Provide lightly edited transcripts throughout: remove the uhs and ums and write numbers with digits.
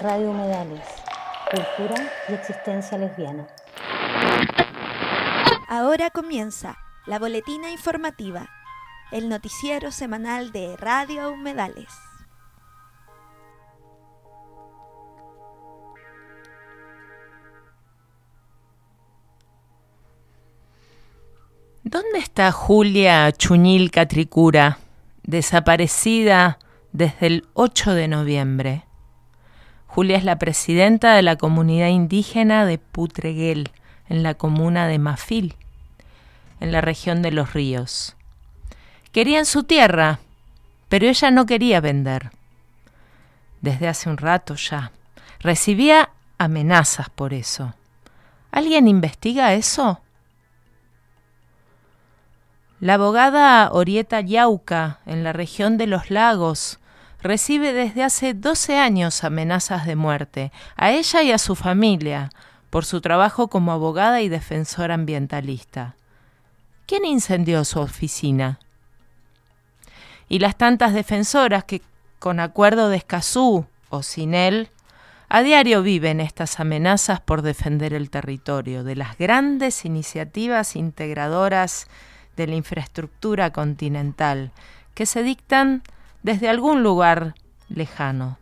Radio Humedales, cultura y existencia lesbiana. Ahora comienza la boletina informativa, el noticiero semanal de Radio Humedales. ¿Dónde está Julia Chuñil Catricura, desaparecida desde el 8 de noviembre? Julia es la presidenta de la comunidad indígena de Putreguel, en la comuna de Mafil, en la región de Los Ríos. Querían su tierra, pero ella no quería vender. Desde hace un rato ya. Recibía amenazas por eso. ¿Alguien investiga eso? La abogada Orieta Yauca, en la región de Los Lagos, recibe desde hace 12 años amenazas de muerte, a ella y a su familia, por su trabajo como abogada y defensora ambientalista. ¿Quién incendió su oficina? Y las tantas defensoras que, con acuerdo de Escazú o sin él, a diario viven estas amenazas por defender el territorio de las grandes iniciativas integradoras de la infraestructura continental que se dictan desde algún lugar lejano.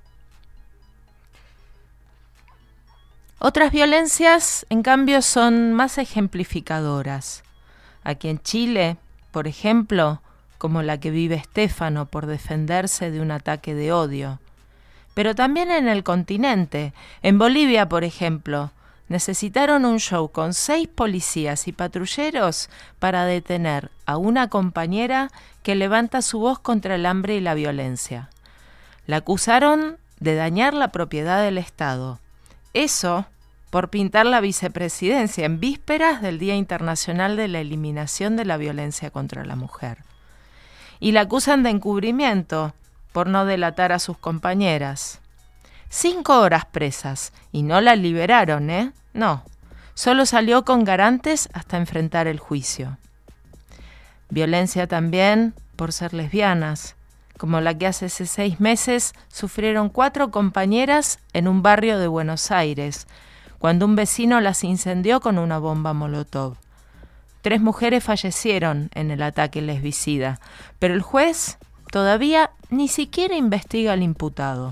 Otras violencias, en cambio, son más ejemplificadoras. Aquí en Chile, por ejemplo, como la que vive Estéfano por defenderse de un ataque de odio. Pero también en el continente, en Bolivia, por ejemplo, necesitaron un show con 6 policías y patrulleros para detener a una compañera que levanta su voz contra el hambre y la violencia. La acusaron de dañar la propiedad del Estado. Eso por pintar la vicepresidencia en vísperas del Día Internacional de la Eliminación de la Violencia contra la Mujer. Y la acusan de encubrimiento por no delatar a sus compañeras. 5 horas presas y no la liberaron, ¿eh? No, solo salió con garantes hasta enfrentar el juicio. Violencia también por ser lesbianas, como la que hace 6 meses sufrieron 4 compañeras en un barrio de Buenos Aires, cuando un vecino las incendió con una bomba molotov. 3 mujeres fallecieron en el ataque lesbicida, pero el juez todavía ni siquiera investiga al imputado.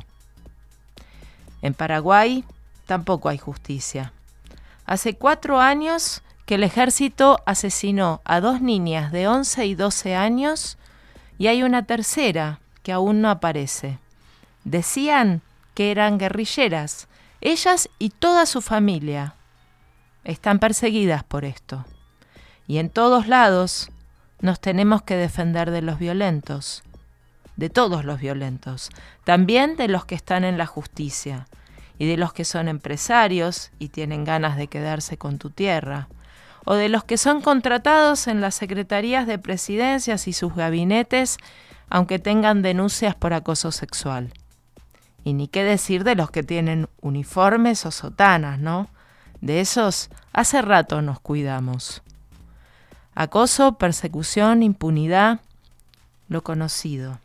En Paraguay tampoco hay justicia. Hace 4 años que el ejército asesinó a 2 niñas de 11 y 12 años y hay una tercera que aún no aparece. Decían que eran guerrilleras, ellas y toda su familia. Están perseguidas por esto. Y en todos lados nos tenemos que defender de los violentos. De todos los violentos, también de los que están en la justicia y de los que son empresarios y tienen ganas de quedarse con tu tierra, o de los que son contratados en las secretarías de presidencias y sus gabinetes, aunque tengan denuncias por acoso sexual. Y ni qué decir de los que tienen uniformes o sotanas, ¿no? De esos hace rato nos cuidamos. Acoso, persecución, impunidad, lo conocido.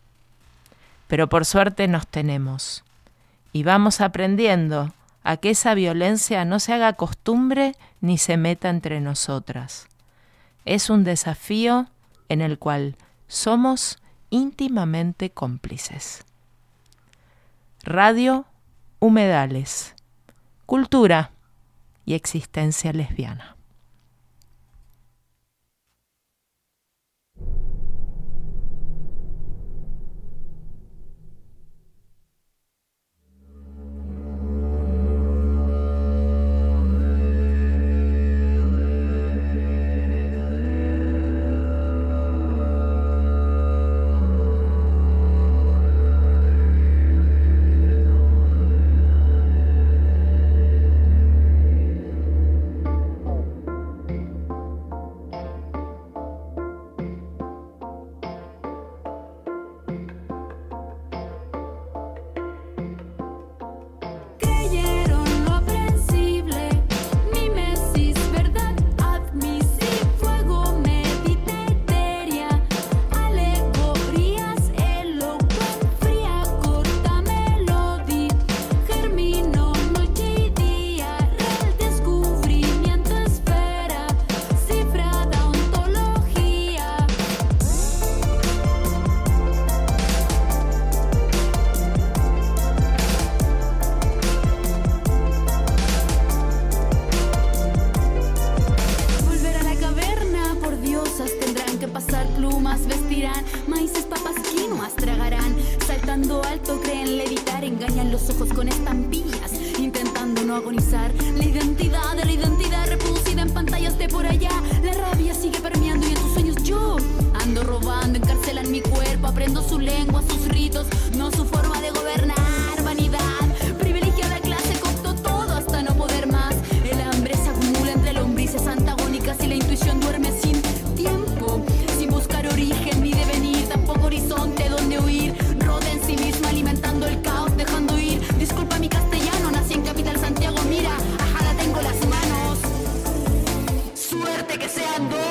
Pero por suerte nos tenemos y vamos aprendiendo a que esa violencia no se haga costumbre ni se meta entre nosotras. Es un desafío en el cual somos íntimamente cómplices. Radio Humedales, cultura y existencia lesbiana. los ojos con estampillas, intentando no agonizar. La identidad reproducida en pantallas de por allá. La rabia sigue permeando y en tus sueños yo ando robando, encarcelan mi cuerpo, aprendo su lengua, sus ritos, no su forma de gobernar. Vanidad, privilegiada clase, contó todo hasta no poder más. El hambre se acumula entre lombrices antagónicas y la intuición duerme sin tiempo, sin buscar origen ni devenir, tampoco horizonte donde huir. Roda en sí misma alimentando el caos, dejando ir. Disculpa mi castellano, nací en Capital Santiago, mira, ajada tengo las manos. Suerte que sean dos.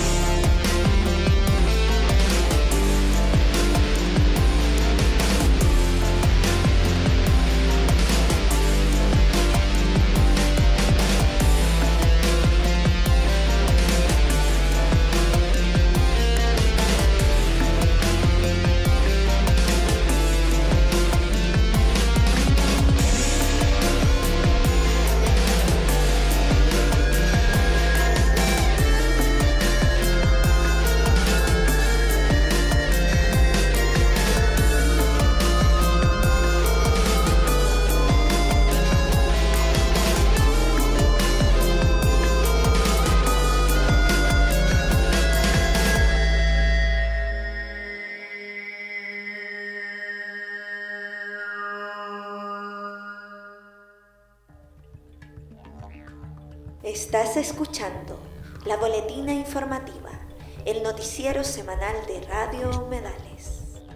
Estás escuchando La Boletina Informativa, el noticiero semanal de Radio Humedales.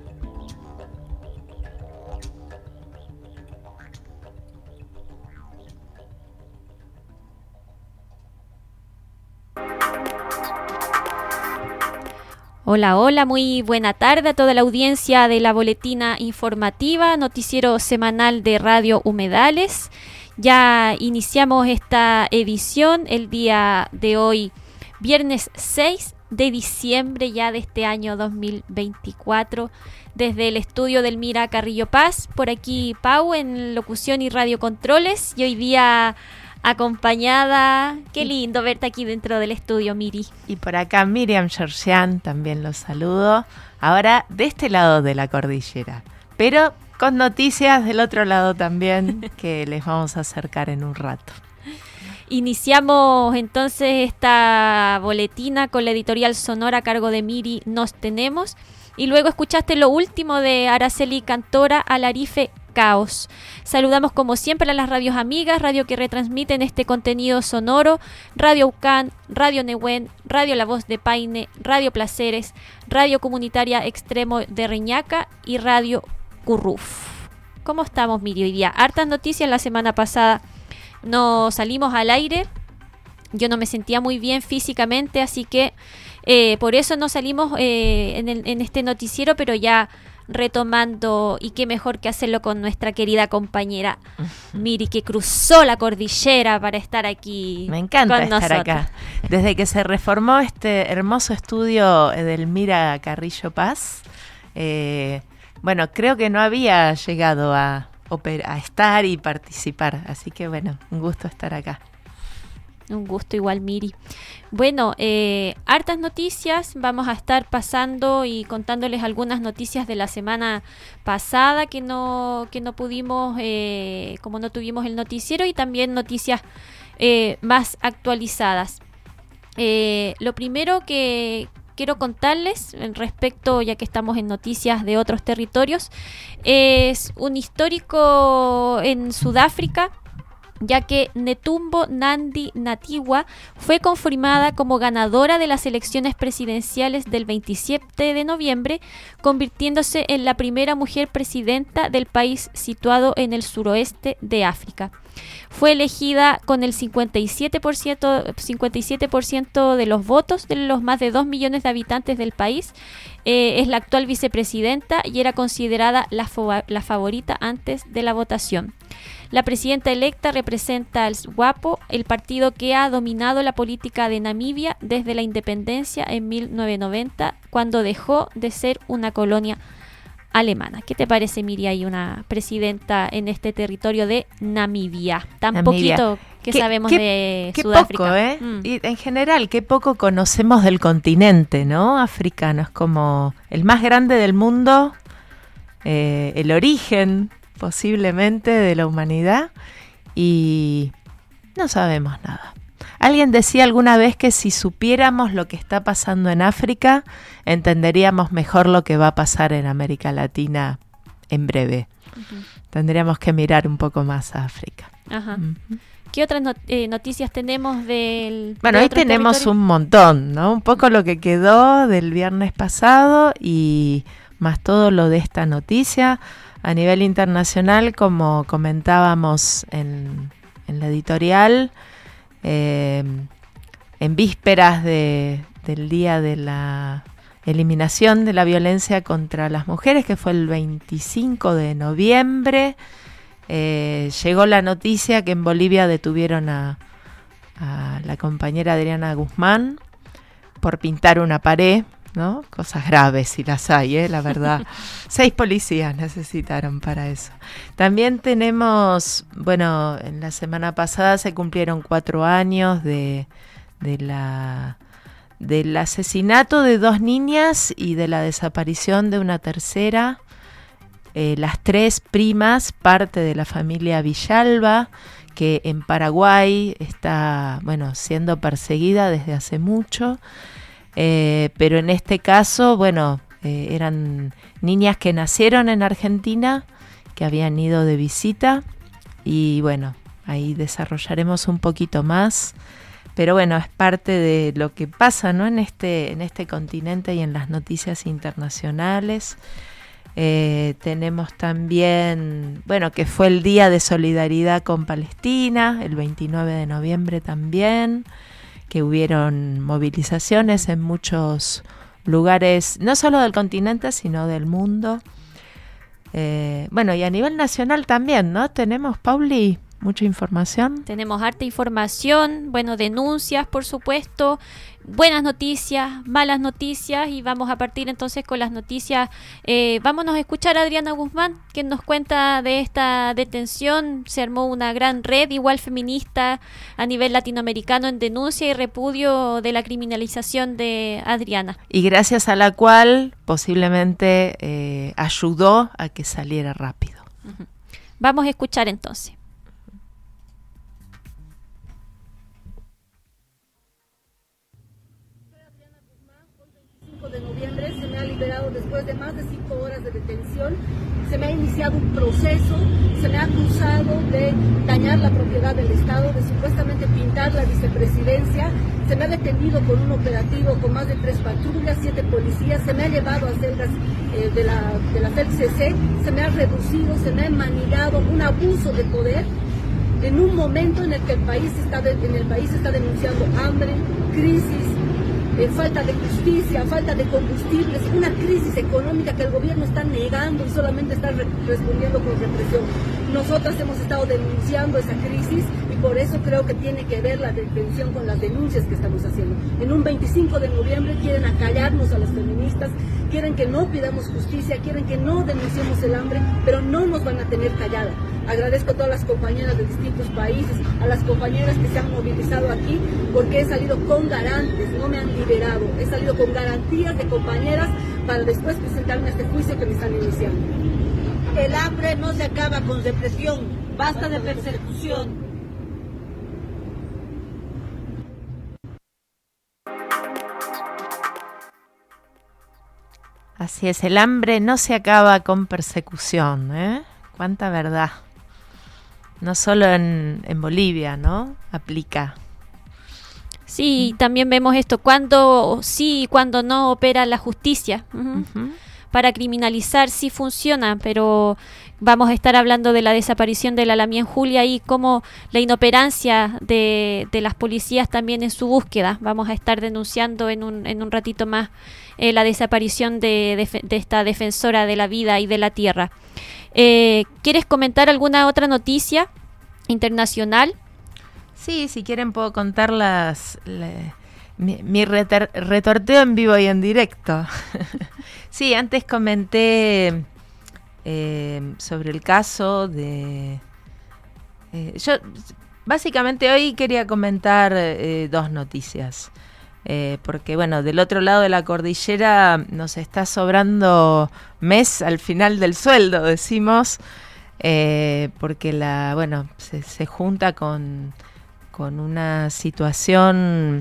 Hola, hola, muy buena tarde a toda la audiencia de La Boletina Informativa, noticiero semanal de Radio Humedales. Ya iniciamos esta edición el día de hoy, viernes 6 de diciembre ya de este año 2024, desde el estudio del Mira Carrillo Paz, por aquí Pau en locución y radiocontroles, y hoy día acompañada, qué lindo verte aquí dentro del estudio, Miri. Y por acá Miriam Georgian, también los saludo, ahora de este lado de la cordillera, pero con noticias del otro lado también que les vamos a acercar en un rato. Iniciamos entonces esta boletina con la editorial sonora a cargo de Miri Nos Tenemos, y luego escuchaste lo último de Araceli Cantora, Alarife Caos. Saludamos como siempre a las radios amigas, radio que retransmiten este contenido sonoro: Radio Ucán, Radio Nehuen, Radio La Voz de Paine, Radio Placeres, Radio Comunitaria Extremo de Reñaca y Radio Curruf. ¿Cómo estamos, Miri, hoy día? Hartas noticias. La semana pasada no salimos al aire, yo no me sentía muy bien físicamente, así que por eso no salimos en este noticiero, pero ya retomando, y qué mejor que hacerlo con nuestra querida compañera Miri, que cruzó la cordillera para estar aquí. Me encanta con estar nosotros acá. Desde que se reformó este hermoso estudio del Mira Carrillo Paz, bueno, creo que no había llegado a estar y participar, así que bueno, un gusto estar acá. Un gusto igual, Miri. Bueno, hartas noticias, vamos a estar pasando y contándoles algunas noticias de la semana pasada que no pudimos, como no tuvimos el noticiero, y también noticias más actualizadas. Lo primero que quiero contarles respecto, ya que estamos en noticias de otros territorios, es un histórico en Sudáfrica, ya que Netumbo Nandi-Ndaitwah fue confirmada como ganadora de las elecciones presidenciales del 27 de noviembre, convirtiéndose en la primera mujer presidenta del país situado en el suroeste de África. Fue elegida con el 57% de los votos de los más de 2 millones de habitantes del país. Es la actual vicepresidenta y era considerada la favorita antes de la votación. La presidenta electa representa al SWAPO, el partido que ha dominado la política de Namibia desde la independencia en 1990, cuando dejó de ser una colonia alemana. ¿Qué te parece, Miri, hay una presidenta en este territorio de Namibia? Tan poquito que sabemos de Sudáfrica. Poco, ¿eh? Y en general, qué poco conocemos del continente, ¿no? Africano es como el más grande del mundo, el origen posiblemente, de la humanidad, y no sabemos nada. Alguien decía alguna vez que si supiéramos lo que está pasando en África, entenderíamos mejor lo que va a pasar en América Latina en breve. Uh-huh. Tendríamos que mirar un poco más a África. Ajá. Uh-huh. ¿Qué otras noticias tenemos del... Bueno, ahí tenemos un montón, ¿no? Un poco lo que quedó del viernes pasado y más todo lo de esta noticia. A nivel internacional, como comentábamos en la editorial, en vísperas del día de la eliminación de la violencia contra las mujeres, que fue el 25 de noviembre, llegó la noticia que en Bolivia detuvieron a la compañera Adriana Guzmán por pintar una pared, ¿no? Cosas graves, si las hay, la verdad. 6 policías necesitaron para eso. También tenemos, bueno, en la semana pasada se cumplieron 4 años del asesinato de 2 niñas y de la desaparición de una tercera. Las 3 primas, parte de la familia Villalba, que en Paraguay está, bueno, siendo perseguida desde hace mucho. Pero en este caso, bueno, eran niñas que nacieron en Argentina, que habían ido de visita, y bueno, ahí desarrollaremos un poquito más, pero bueno, es parte de lo que pasa, ¿no? en este continente y en las noticias internacionales. Tenemos también, bueno, que fue el Día de Solidaridad con Palestina, el 29 de noviembre también, que hubieron movilizaciones en muchos lugares, no solo del continente, sino del mundo. Bueno, y a nivel nacional también, ¿no? Tenemos, Pauli, mucha información. Tenemos harta información, bueno, denuncias, por supuesto, buenas noticias, malas noticias, y vamos a partir entonces con las noticias. Vámonos a escuchar a Adriana Guzmán, que nos cuenta de esta detención. Se armó una gran red, igual feminista, a nivel latinoamericano en denuncia y repudio de la criminalización de Adriana. Y gracias a la cual posiblemente ayudó a que saliera rápido. Uh-huh. Vamos a escuchar entonces. De noviembre se me ha liberado después de más de 5 horas de detención. Se me ha iniciado un proceso, se me ha acusado de dañar la propiedad del Estado, de supuestamente pintar la vicepresidencia. Se me ha detenido con un operativo con más de 3 patrullas, 7 policías. Se me ha llevado a celdas de la FELCC, se me ha reducido, se me ha manejado un abuso de poder en un momento en el que el país está denunciando hambre, crisis, falta de justicia, falta de combustibles, una crisis económica que el gobierno está negando y solamente está respondiendo con represión. Nosotras hemos estado denunciando esa crisis y por eso creo que tiene que ver la detención con las denuncias que estamos haciendo. En un 25 de noviembre quieren acallarnos a las feministas, quieren que no pidamos justicia, quieren que no denunciemos el hambre, pero no nos van a tener callada. Agradezco a todas las compañeras de distintos países, a las compañeras que se han movilizado aquí, porque he salido con garantes, no me han liberado, he salido con garantías de compañeras para después presentarme a este juicio que me están iniciando. El hambre no se acaba con represión, basta de persecución. Así es, el hambre no se acaba con persecución, ¿eh? Cuánta verdad. No solo en Bolivia, ¿no? Aplica. Sí, también vemos esto, cuando sí y cuando no opera la justicia. Uh-huh. Para criminalizar sí funciona, pero vamos a estar hablando de la desaparición de la Lamien Julia y cómo la inoperancia de las policías también en su búsqueda. Vamos a estar denunciando en un ratito más la desaparición de esta defensora de la vida y de la tierra. ¿Quieres comentar alguna otra noticia internacional? Sí, si quieren puedo contar mi retorteo en vivo y en directo. Sí, antes comenté sobre el caso de... yo básicamente hoy quería comentar 2 noticias. Porque bueno, del otro lado de la cordillera nos está sobrando mes al final del sueldo, decimos. porque se junta con una situación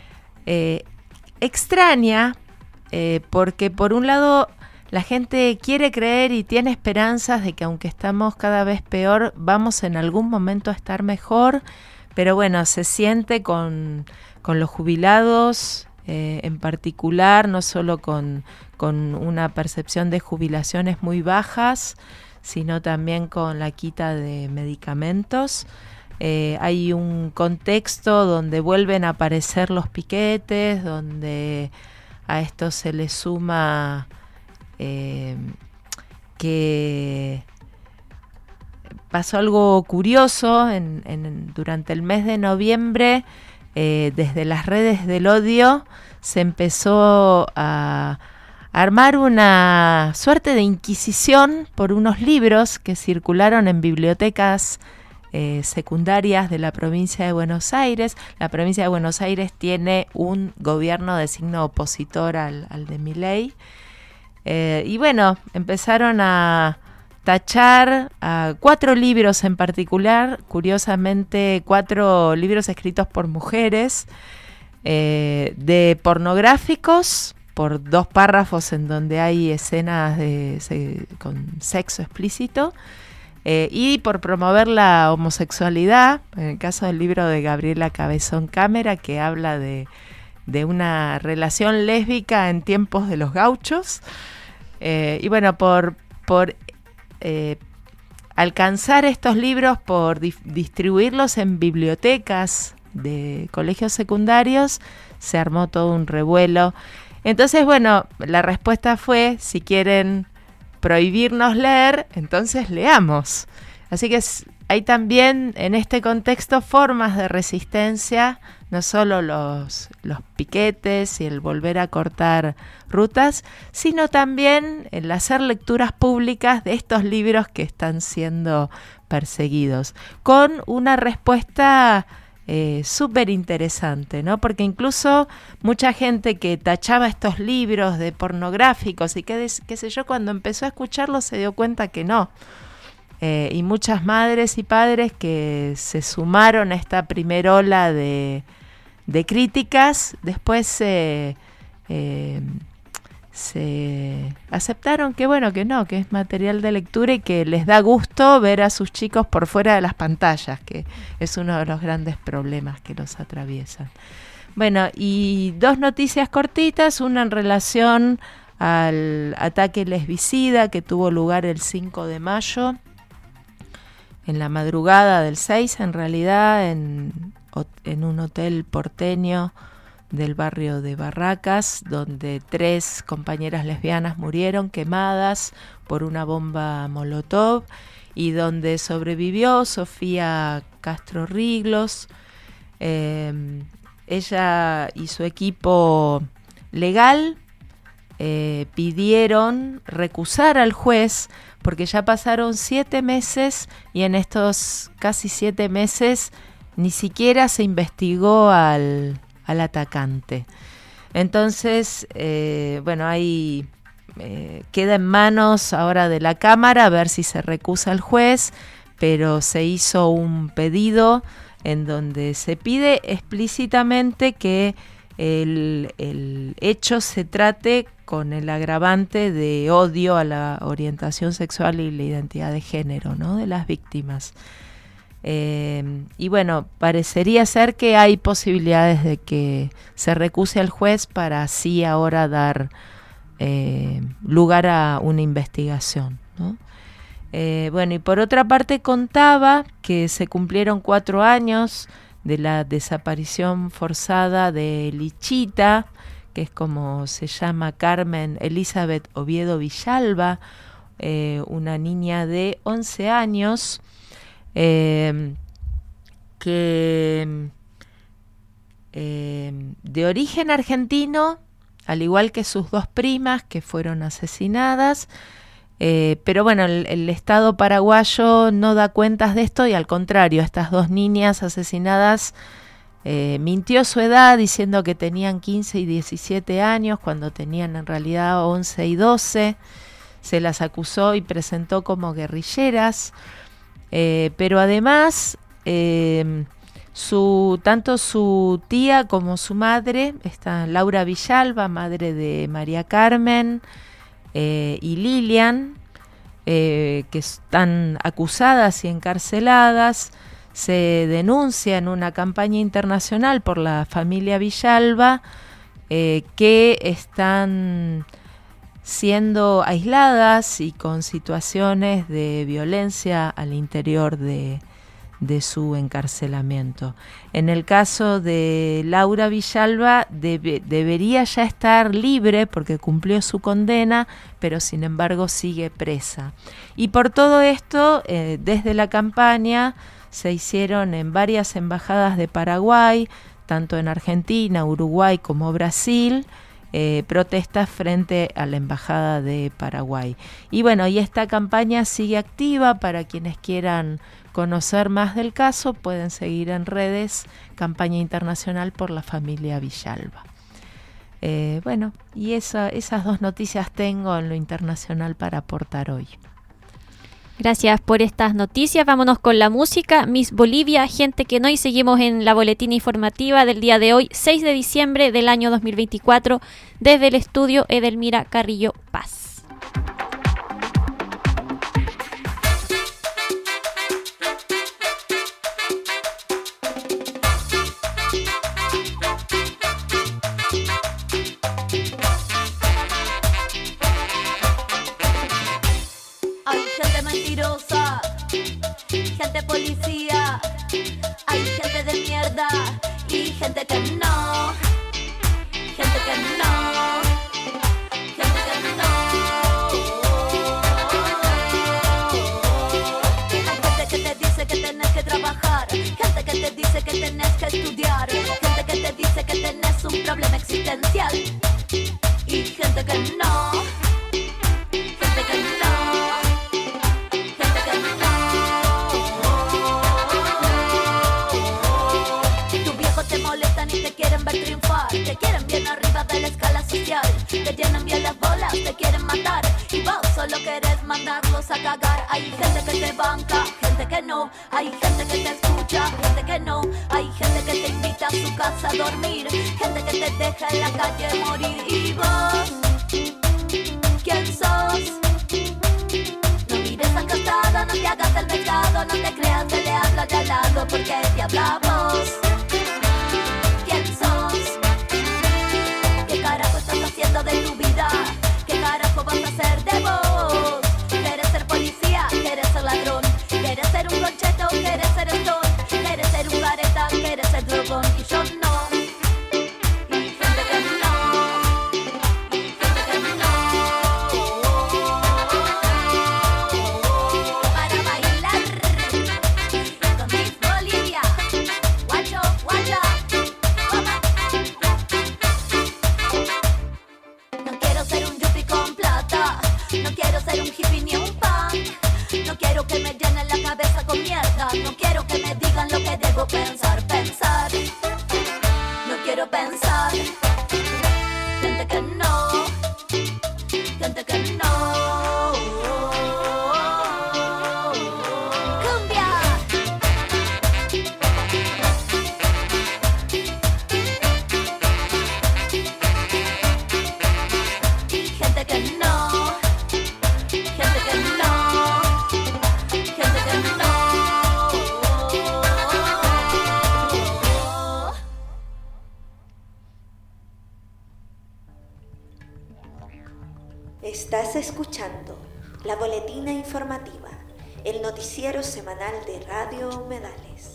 extraña, porque por un lado la gente quiere creer y tiene esperanzas de que aunque estamos cada vez peor, vamos en algún momento a estar mejor, pero bueno, se siente con los jubilados en particular, no solo con una percepción de jubilaciones muy bajas, sino también con la quita de medicamentos. Hay un contexto donde vuelven a aparecer los piquetes, donde a esto se le suma que pasó algo curioso durante el mes de noviembre. Desde las redes del odio se empezó a armar una suerte de inquisición por unos libros que circularon en bibliotecas secundarias de la provincia de Buenos Aires. La provincia de Buenos Aires tiene un gobierno de signo opositor al de Milei. Y bueno, empezaron a tachar a 4 libros en particular, curiosamente 4 libros escritos por mujeres, de pornográficos, por 2 párrafos en donde hay escenas con sexo explícito, y por promover la homosexualidad, en el caso del libro de Gabriela Cabezón Cámara, que habla de una relación lésbica en tiempos de los gauchos. Y bueno, por alcanzar estos libros, por distribuirlos en bibliotecas de colegios secundarios, se armó todo un revuelo. Entonces, bueno, la respuesta fue, si quieren prohibirnos leer, entonces leamos. Así que hay también en este contexto formas de resistencia, no solo los piquetes y el volver a cortar rutas, sino también el hacer lecturas públicas de estos libros que están siendo perseguidos, con una respuesta súper interesante, ¿no? Porque incluso mucha gente que tachaba estos libros de pornográficos y qué sé yo, cuando empezó a escucharlos se dio cuenta que no. Y muchas madres y padres que se sumaron a esta primera ola de críticas, después se aceptaron que bueno, que no, que es material de lectura y que les da gusto ver a sus chicos por fuera de las pantallas, que es uno de los grandes problemas que los atraviesan. Bueno, y 2 noticias cortitas, una en relación al ataque lesbicida que tuvo lugar el 5 de mayo, en la madrugada del 6, en realidad, en un hotel porteño del barrio de Barracas, donde 3 compañeras lesbianas murieron quemadas por una bomba molotov, y donde sobrevivió Sofía Castro Riglos. Ella y su equipo legal pidieron recusar al juez, porque ya pasaron 7 meses y en estos casi 7 meses ni siquiera se investigó al atacante. Entonces, bueno, ahí queda en manos ahora de la Cámara a ver si se recusa al juez, pero se hizo un pedido en donde se pide explícitamente que el hecho se trate con el agravante de odio a la orientación sexual y la identidad de género, ¿no?, de las víctimas. Y bueno, parecería ser que hay posibilidades de que se recuse al juez para así ahora dar lugar a una investigación, ¿no? Bueno, y por otra parte contaba que se cumplieron 4 años de la desaparición forzada de Lichita, que es como se llama Carmen Elizabeth Oviedo Villalba, una niña de 11 años, que de origen argentino, al igual que sus 2 primas que fueron asesinadas, pero bueno, el Estado paraguayo no da cuentas de esto y al contrario, estas 2 niñas asesinadas mintió su edad diciendo que tenían 15 y 17 años cuando tenían en realidad 11 y 12. se las acusó y presentó como guerrilleras, pero además tanto su tía como su madre, está Laura Villalba, madre de María Carmen y Lilian, que están acusadas y encarceladas. Se denuncia en una campaña internacional por la familia Villalba que están siendo aisladas y con situaciones de violencia al interior de su encarcelamiento. En el caso de Laura Villalba debería ya estar libre porque cumplió su condena, pero sin embargo sigue presa. Y por todo esto, desde la campaña se hicieron en varias embajadas de Paraguay, tanto en Argentina, Uruguay como Brasil, protestas frente a la embajada de Paraguay. Y bueno, y esta campaña sigue activa. Para quienes quieran conocer más del caso, pueden seguir en redes Campaña Internacional por la Familia Villalba. Bueno, y esas dos noticias tengo en lo internacional para aportar hoy. Gracias por estas noticias. Vámonos con la música. Miss Bolivia, Gente que no, y seguimos en la boletina informativa del día de hoy, 6 de diciembre del año 2024, desde el estudio Edelmira Carrillo Paz. Gente policía, hay gente de mierda y gente que no, gente que no, gente que no. Hay gente que te dice que tenés que trabajar, gente que te dice que tenés que estudiar, gente que te dice que tenés un problema existencial y gente que no, gente que no. Te quieren ver triunfar, te quieren bien arriba de la escala social, te llenan bien las bolas, te quieren matar y vos solo querés mandarlos a cagar. Hay gente que te banca, gente que no, hay gente que te escucha, gente que no, hay gente que te invita a su casa a dormir, gente que te deja en la calle morir. Y vos, ¿quién sos? No mires acostada, no te hagas el pecado, no te creas que le habla de al lado porque te habla vos. De tu vida, ¿qué carajo vas a hacer de vos? ¿Quieres ser policía? ¿Quieres ser ladrón? ¿Quieres ser un concheto? ¿Quieres ser stone? ¿Quieres ser un careta? ¿Quieres ser drogón? Y yo no. Y gente que no. Y gente que no. Para bailar con Miss Bolivia. Guacho, guacha. No quiero ser un hippie ni un punk. No quiero que me llenen la cabeza con mierda. No quiero que me digan lo que debo pensar. No quiero pensar. Gente que no. Gente que no. Cumbia. Gente que no. Estás escuchando la boletina informativa, el noticiero semanal de Radio Humedales.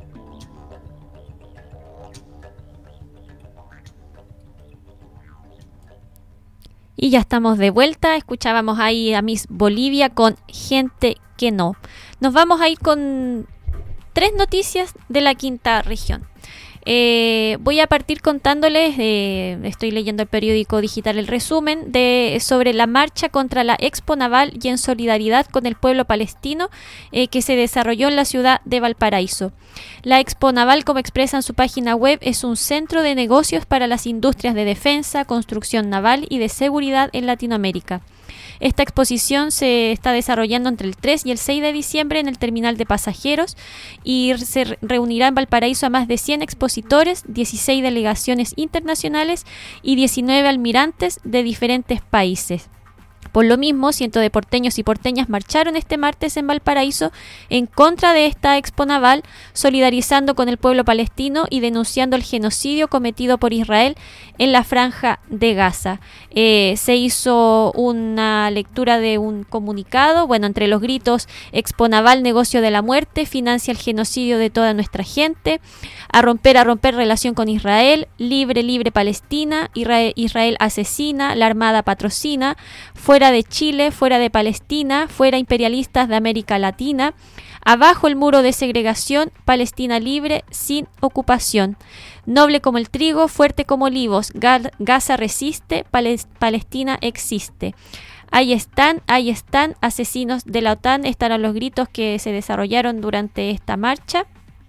Y ya estamos de vuelta. Escuchábamos ahí a Miss Bolivia con Gente que no. Nos vamos a ir con 3 noticias de la quinta región. Voy a partir contándoles, estoy leyendo el periódico digital El Resumen, sobre la marcha contra la Expo Naval y en solidaridad con el pueblo palestino que se desarrolló en la ciudad de Valparaíso. La Expo Naval, como expresa en su página web, es un centro de negocios para las industrias de defensa, construcción naval y de seguridad en Latinoamérica. Esta exposición se está desarrollando entre el 3 y el 6 de diciembre en el terminal de pasajeros y se reunirá en Valparaíso a más de 100 expositores, 16 delegaciones internacionales y 19 almirantes de diferentes países. Por lo mismo, cientos de porteños y porteñas marcharon este martes en Valparaíso en contra de esta Expo Naval, solidarizando con el pueblo palestino y denunciando el genocidio cometido por Israel en la Franja de Gaza. Se hizo una lectura de un comunicado, entre los gritos: Expo Naval, negocio de la muerte, financia el genocidio de toda nuestra gente, a romper relación con Israel, libre Palestina, Israel asesina, la Armada patrocina, fuera de Chile, fuera de Palestina, fuera imperialistas de América Latina, abajo el muro de segregación, Palestina libre, sin ocupación, noble como el trigo, fuerte como olivos, Gaza resiste, Palestina existe. Ahí están, asesinos de la OTAN, estarán los gritos que se desarrollaron durante esta marcha.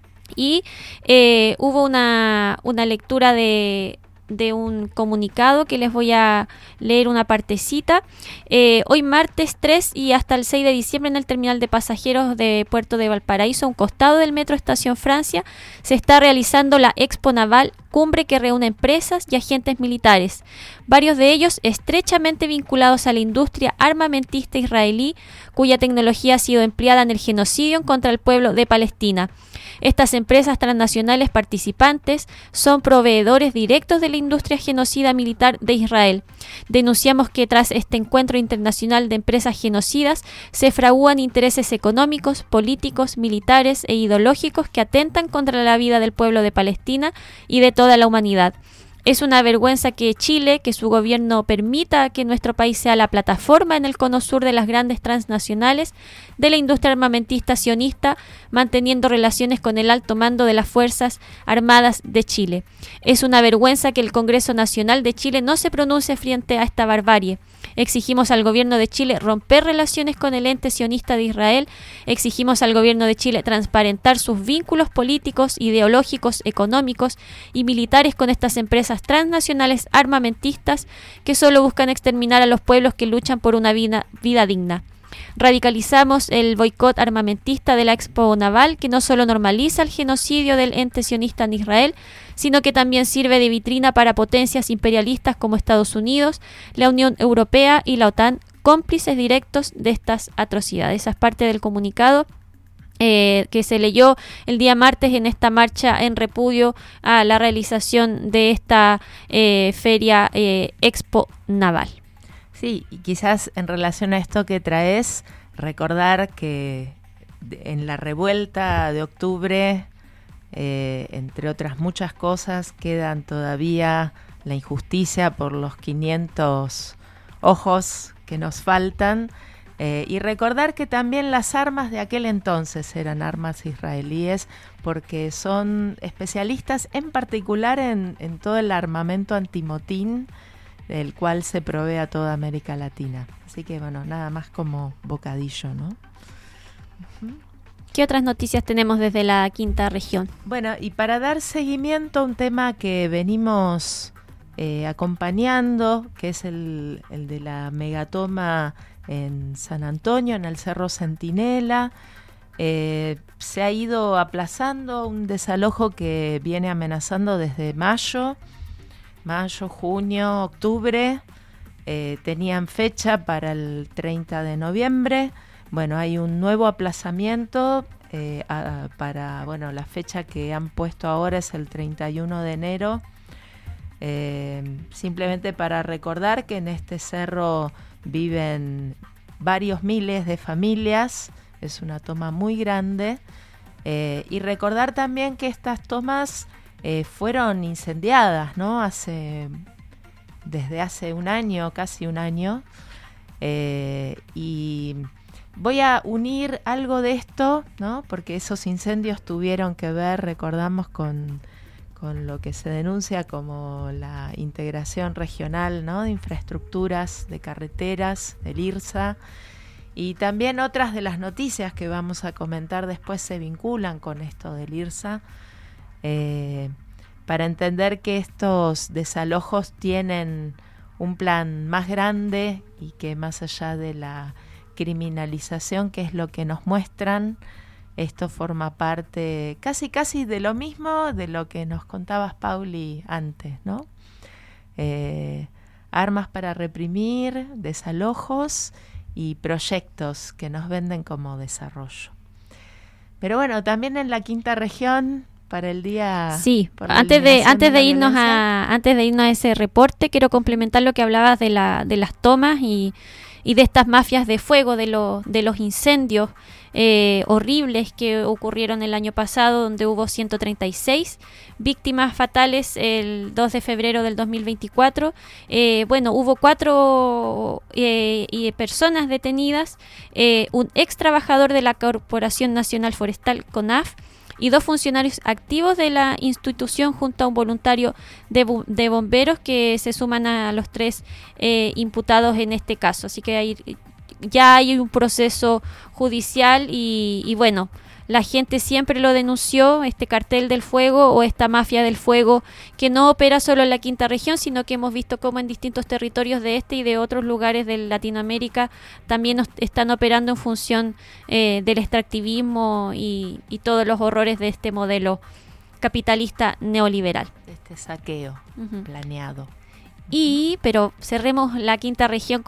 Y hubo una lectura de un comunicado que les voy a leer una partecita. Hoy martes 3 y hasta el 6 de diciembre en el terminal de pasajeros de Puerto de Valparaíso, a un costado del metro Estación Francia, se está realizando la Expo Naval, cumbre que reúne empresas y agentes militares, varios de ellos estrechamente vinculados a la industria armamentista israelí, cuya tecnología ha sido empleada en el genocidio contra el pueblo de Palestina. Estas empresas transnacionales participantes son proveedores directos de la industria genocida militar de Israel. Denunciamos que tras este encuentro internacional de empresas genocidas se fragúan intereses económicos, políticos, militares e ideológicos que atentan contra la vida del pueblo de Palestina y de toda la humanidad. Es una vergüenza que Chile, que su gobierno permita que nuestro país sea la plataforma en el cono sur de las grandes transnacionales de la industria armamentista sionista, manteniendo relaciones con el alto mando de las Fuerzas Armadas de Chile. Es una vergüenza que el Congreso Nacional de Chile no se pronuncie frente a esta barbarie. Exigimos al gobierno de Chile romper relaciones con el ente sionista de Israel. Exigimos al gobierno de Chile transparentar sus vínculos políticos, ideológicos, económicos y militares con estas empresas transnacionales armamentistas que solo buscan exterminar a los pueblos que luchan por una vida digna. Radicalizamos el boicot armamentista de la Expo Naval, que no solo normaliza el genocidio del ente sionista en Israel, sino que también sirve de vitrina para potencias imperialistas como Estados Unidos, la Unión Europea y la OTAN, cómplices directos de estas atrocidades. Esa es parte del comunicado que se leyó el día martes en esta marcha en repudio a la realización de esta feria Expo Naval. Sí, y quizás en relación a esto que traes, recordar que en la revuelta de octubre, entre otras muchas cosas, quedan todavía la injusticia por los 500 ojos que nos faltan, y recordar que también las armas de aquel entonces eran armas israelíes, porque son especialistas en particular en todo el armamento antimotín, del cual se provee a toda América Latina. Así que nada más como bocadillo, ¿no? Uh-huh. ¿Qué otras noticias tenemos desde la quinta región? Bueno, y para dar seguimiento a un tema que venimos acompañando, que es el de la megatoma en San Antonio, en el Cerro Centinela, se ha ido aplazando un desalojo que viene amenazando desde mayo, junio, octubre. Tenían fecha para el 30 de noviembre. Hay un nuevo aplazamiento para, la fecha que han puesto ahora es el 31 de enero. Simplemente para recordar que en este cerro viven varios miles de familias, es una toma muy grande, y recordar también que estas tomas fueron incendiadas, ¿no? Desde hace un año, casi un año, y voy a unir algo de esto, ¿no? Porque esos incendios tuvieron que ver, recordamos, con lo que se denuncia como la integración regional, ¿no? De infraestructuras, de carreteras, del IRSA, y también otras de las noticias que vamos a comentar después se vinculan con esto del IRSA, para entender que estos desalojos tienen un plan más grande y que más allá de la criminalización, que es lo que nos muestran, esto forma parte casi de lo mismo de lo que nos contabas, Pauli, antes, ¿no? Armas para reprimir, desalojos y proyectos que nos venden como desarrollo. Pero bueno, también en la quinta región, para el día... Sí, antes de irnos a ese reporte, quiero complementar lo que hablabas de las tomas y de estas mafias de fuego, de los incendios horribles que ocurrieron el año pasado, donde hubo 136 víctimas fatales el 2 de febrero del 2024. Hubo 4 personas detenidas, un ex trabajador de la Corporación Nacional Forestal, CONAF, y 2 funcionarios activos de la institución junto a un voluntario de bomberos que se suman a los 3 imputados en este caso. Así que ya hay un proceso judicial y bueno, la gente siempre lo denunció, este cartel del fuego o esta mafia del fuego que no opera solo en la quinta región, sino que hemos visto cómo en distintos territorios de este y de otros lugares de Latinoamérica también están operando en función del extractivismo y todos los horrores de este modelo capitalista neoliberal. Este saqueo planeado. Pero cerremos la quinta región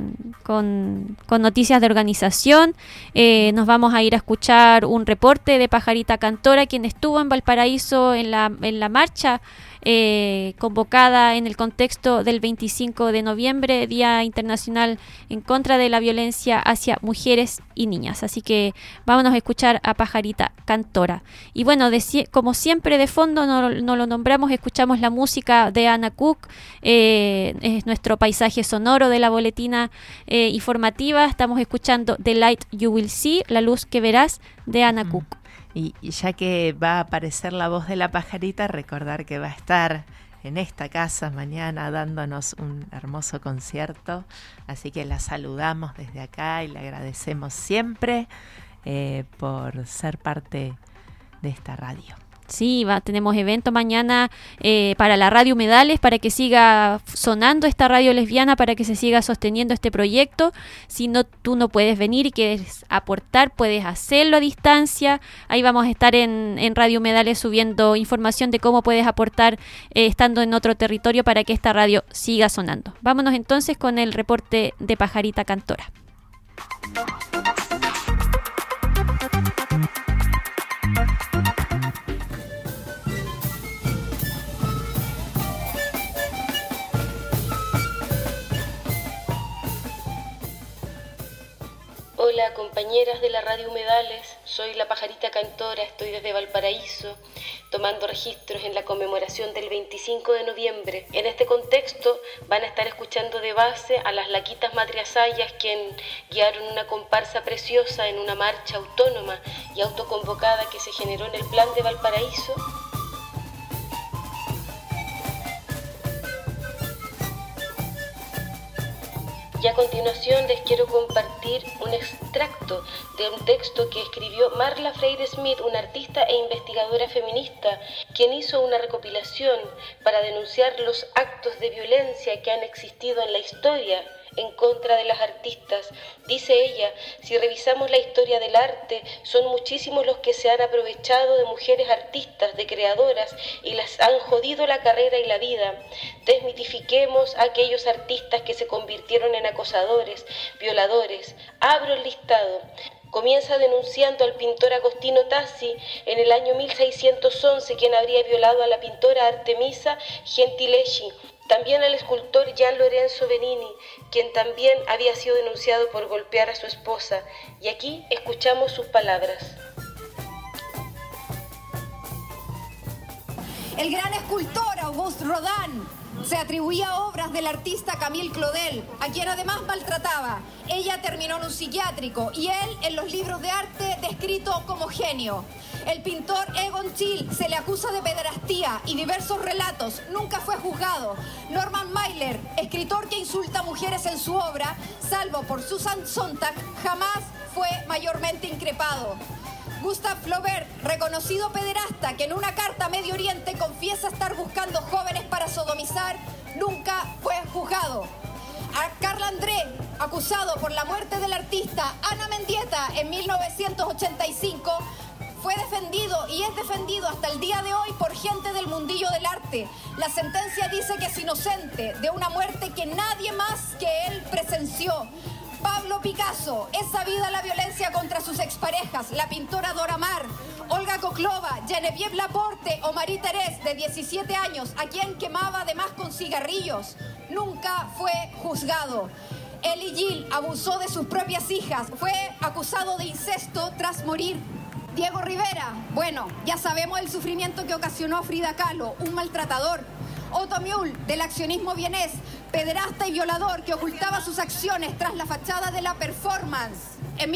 con noticias de organización. Nos vamos a ir a escuchar un reporte de Pajarita Cantora, quien estuvo en Valparaíso en la marcha convocada en el contexto del 25 de noviembre, Día Internacional en contra de la violencia hacia mujeres y niñas. Así que vámonos a escuchar a Pajarita Cantora. Y bueno, como siempre de fondo no lo nombramos, escuchamos la música de Anna Cook, es nuestro paisaje sonoro de la boletina informativa. Estamos escuchando The Light You Will See, la luz que verás, de Anna Cook. Y ya que va a aparecer la voz de la pajarita, recordar que va a estar en esta casa mañana dándonos un hermoso concierto, así que la saludamos desde acá y le agradecemos siempre por ser parte de esta radio. Sí, tenemos evento mañana para la Radio Humedales, para que siga sonando esta radio lesbiana, para que se siga sosteniendo este proyecto. Si no, tú no puedes venir y quieres aportar, puedes hacerlo a distancia. Ahí vamos a estar en Radio Humedales subiendo información de cómo puedes aportar estando en otro territorio para que esta radio siga sonando. Vámonos entonces con el reporte de Pajarita Cantora. Hola compañeras de la Radio Humedales, soy la Pajarita Cantora, estoy desde Valparaíso tomando registros en la conmemoración del 25 de noviembre. En este contexto van a estar escuchando de base a las Laquitas Matriasayas, quien guiaron una comparsa preciosa en una marcha autónoma y autoconvocada que se generó en el Plan de Valparaíso. Y a continuación les quiero compartir un extracto de un texto que escribió Marla Freire Smith, una artista e investigadora feminista, quien hizo una recopilación para denunciar los actos de violencia que han existido en la historia en contra de las artistas. Dice ella, si revisamos la historia del arte, son muchísimos los que se han aprovechado de mujeres artistas, de creadoras, y las han jodido la carrera y la vida. Desmitifiquemos a aquellos artistas que se convirtieron en acosadores, violadores. Abro el listado. Comienza denunciando al pintor Agostino Tassi en el año 1611, quien habría violado a la pintora Artemisa Gentileschi. También al escultor Gian Lorenzo Benini, quien también había sido denunciado por golpear a su esposa. Y aquí escuchamos sus palabras. El gran escultor Auguste Rodin se atribuía obras del artista Camille Claudel, a quien además maltrataba. Ella terminó en un psiquiátrico y él en los libros de arte descrito como genio. El pintor Egon Schiele se le acusa de pederastía y diversos relatos, nunca fue juzgado. Norman Mailer, escritor que insulta a mujeres en su obra, salvo por Susan Sontag, jamás fue mayormente increpado. Gustav Flaubert, reconocido pederasta que en una carta a Medio Oriente confiesa estar buscando jóvenes para sodomizar, nunca fue juzgado. A Carl André, acusado por la muerte del artista Ana Mendieta en 1985, fue defendido y es defendido hasta el día de hoy por gente del mundillo del arte. La sentencia dice que es inocente de una muerte que nadie más que él presenció. Pablo Picasso, es sabida la violencia contra sus exparejas, la pintora Dora Maar, Olga Koklova, Genevieve Laporte o Marie Thérèse, de 17 años, a quien quemaba además con cigarrillos. Nunca fue juzgado. Eli Gil abusó de sus propias hijas, fue acusado de incesto tras morir. Diego Rivera, bueno, ya sabemos el sufrimiento que ocasionó Frida Kahlo, un maltratador. Otto Mühl, del accionismo vienés, pederasta y violador que ocultaba sus acciones tras la fachada de la performance. En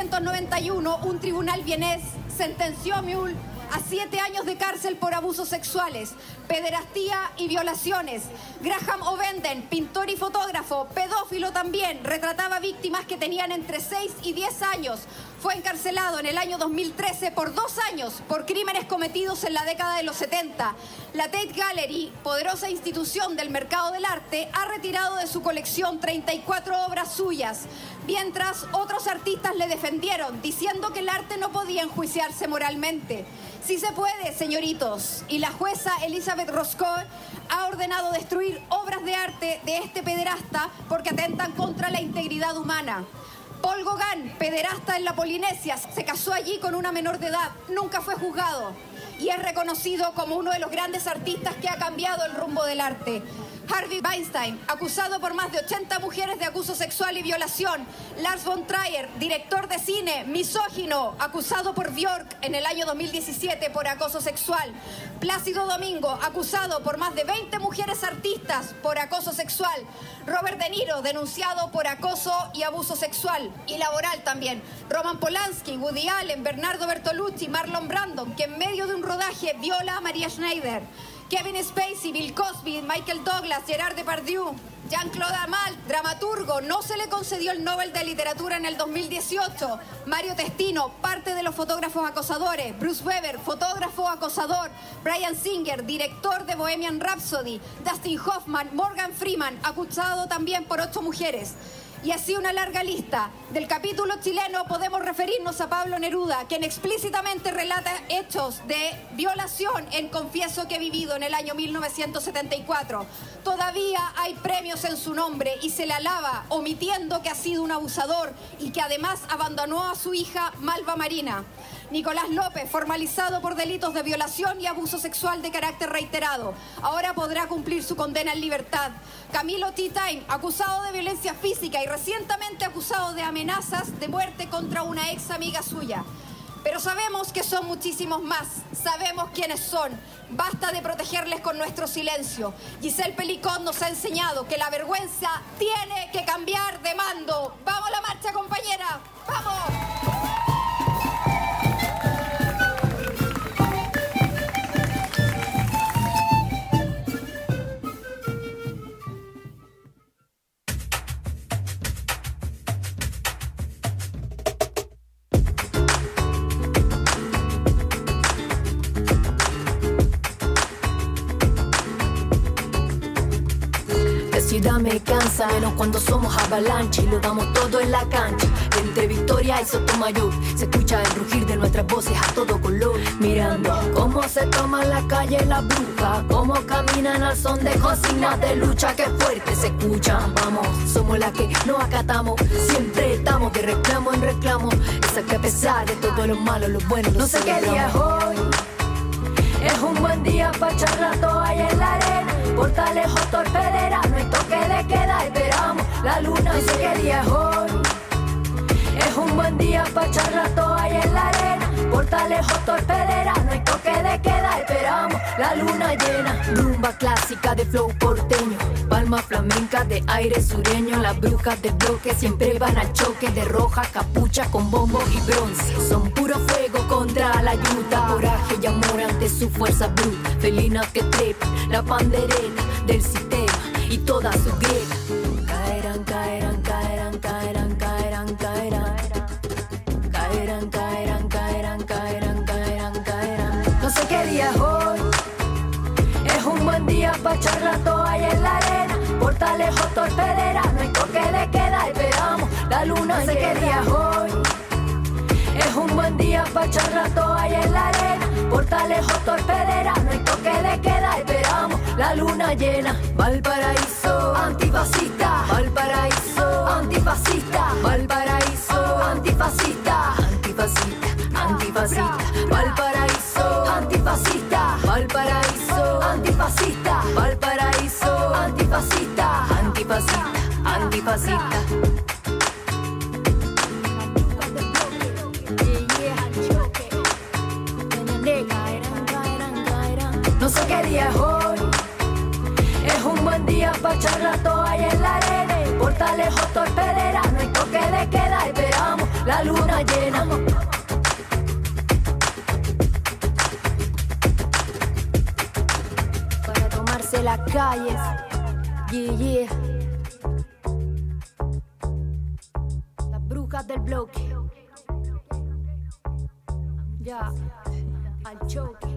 1991, un tribunal vienés sentenció a Mühl a 7 años de cárcel por abusos sexuales, pederastía y violaciones. Graham Ovenden, pintor y fotógrafo, pedófilo también, retrataba víctimas que tenían entre 6 y 10 años. Fue encarcelado en el año 2013 por 2 años por crímenes cometidos en la década de los 70. La Tate Gallery, poderosa institución del mercado del arte, ha retirado de su colección 34 obras suyas, mientras otros artistas le defendieron, diciendo que el arte no podía enjuiciarse moralmente. Sí se puede, señoritos, y la jueza Elizabeth Roscoe ha ordenado destruir obras de arte de este pederasta porque atentan contra la integridad humana. Paul Gauguin, pederasta en la Polinesia, se casó allí con una menor de edad, nunca fue juzgado y es reconocido como uno de los grandes artistas que ha cambiado el rumbo del arte. Harvey Weinstein, acusado por más de 80 mujeres de abuso sexual y violación. Lars von Trier, director de cine, misógino, acusado por Björk en el año 2017 por acoso sexual. Plácido Domingo, acusado por más de 20 mujeres artistas por acoso sexual. Robert De Niro, denunciado por acoso y abuso sexual y laboral también. Roman Polanski, Woody Allen, Bernardo Bertolucci, Marlon Brando, que en medio de un rodaje viola a Maria Schneider. Kevin Spacey, Bill Cosby, Michael Douglas, Gerard Depardieu, Jean-Claude Amal, dramaturgo, no se le concedió el Nobel de Literatura en el 2018. Mario Testino, parte de los fotógrafos acosadores. Bruce Weber, fotógrafo acosador. Bryan Singer, director de Bohemian Rhapsody. Dustin Hoffman, Morgan Freeman, acusado también por 8 mujeres. Y así una larga lista. Del capítulo chileno podemos referirnos a Pablo Neruda, quien explícitamente relata hechos de violación en Confieso que he vivido en el año 1974. Todavía hay premios en su nombre y se le alaba, omitiendo que ha sido un abusador y que además abandonó a su hija Malva Marina. Nicolás López, formalizado por delitos de violación y abuso sexual de carácter reiterado. Ahora podrá cumplir su condena en libertad. Camilo T. Time, acusado de violencia física y recientemente acusado de amenazas de muerte contra una ex amiga suya. Pero sabemos que son muchísimos más. Sabemos quiénes son. Basta de protegerles con nuestro silencio. Giselle Pelicón nos ha enseñado que la vergüenza tiene que cambiar de mando. ¡Vamos a la marcha, compañera! ¡Vamos! Me cansa, menos cuando somos avalancha y lo damos todo en la cancha. Entre Victoria y Sotomayor se escucha el rugir de nuestras voces a todo color. Mirando cómo se toman la calle la bruja, cómo caminan al son de consignas de lucha. Que fuerte se escuchan, vamos, somos las que no acatamos. Siempre estamos de reclamo en reclamo. Esa que a pesar de todo lo malo, lo bueno lo no sé qué día es hoy. Es un buen día para echar la toalla en la arena. Portales o Torpedera, no hay toque de queda, esperamos la luna. No sé qué día es hoy. Es un buen día para echar la toalla en la arena. Portales o Torpedera, no hay toque de queda, esperamos la luna llena. Rumba clásica de flow porteño, palma flamenca de aire sureño. Las brujas de bloque siempre van al choque, de roja capucha con bombo y bronce. Son puro fuego contra la yuta, coraje y amor ante su fuerza bruta. Felinas que trepan la pandereta del sistema y toda su grieta. Caerán, caerán, caerán, caerán, caerán, caerán. Caerán, caerán, caerán, caerán, caerán, caerán. No sé qué día es hoy. Es un buen día para echar la toalla en la arena. sé qué día es hoy. Es un buen día pa' echar la toalla en la arena. Portales o torpedera, no hay toque de queda, esperamos la luna llena. Valparaíso, antifascista. Valparaíso, antifascista. Valparaíso, antifascista. Antifascista, antifascista. Valparaíso, antifascista. Valparaíso, antifascista. Valparaíso, antifascista. Antifascista, antifascista. No sé qué día es hoy. Es un buen día pa' echar la toalla en la arena. Portales o torpedera, no hay toque de queda, esperamos la luna llena. Para tomarse las calles, yeah. Las brujas del bloque, ya, al choque.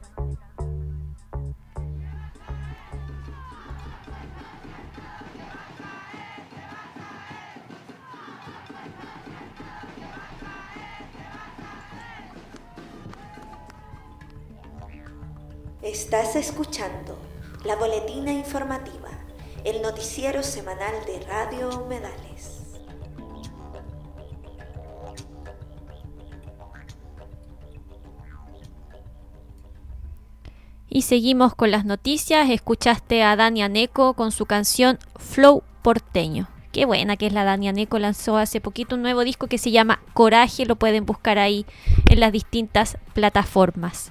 Estás escuchando La Boletina Informativa, el noticiero semanal de Radio Humedales. Y seguimos con las noticias. Escuchaste a Dani Aneco con su canción Flow Porteño. Qué buena que es la Dani Aneco. Lanzó hace poquito un nuevo disco que se llama Coraje. Lo pueden buscar ahí en las distintas plataformas.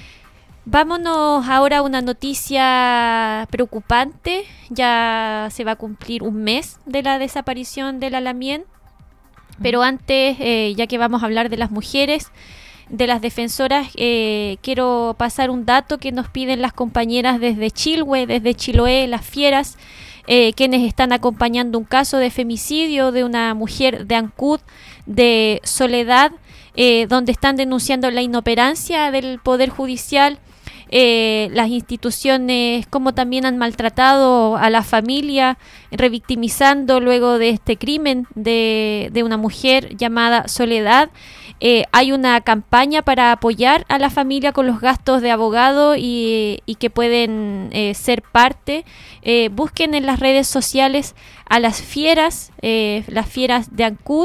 Vámonos ahora a una noticia preocupante. Ya se va a cumplir un mes de la desaparición de la Lamien. Pero antes, ya que vamos a hablar de las mujeres, de las defensoras, quiero pasar un dato que nos piden las compañeras desde Chilhue, desde Chiloé, las Fieras, quienes están acompañando un caso de femicidio de una mujer de Ancud, de Soledad, donde están denunciando la inoperancia del Poder Judicial, las instituciones, como también han maltratado a la familia, revictimizando luego de este crimen de una mujer llamada Soledad. Hay una campaña para apoyar a la familia con los gastos de abogado y que pueden ser parte. Busquen en las redes sociales a las Fieras de Ancud.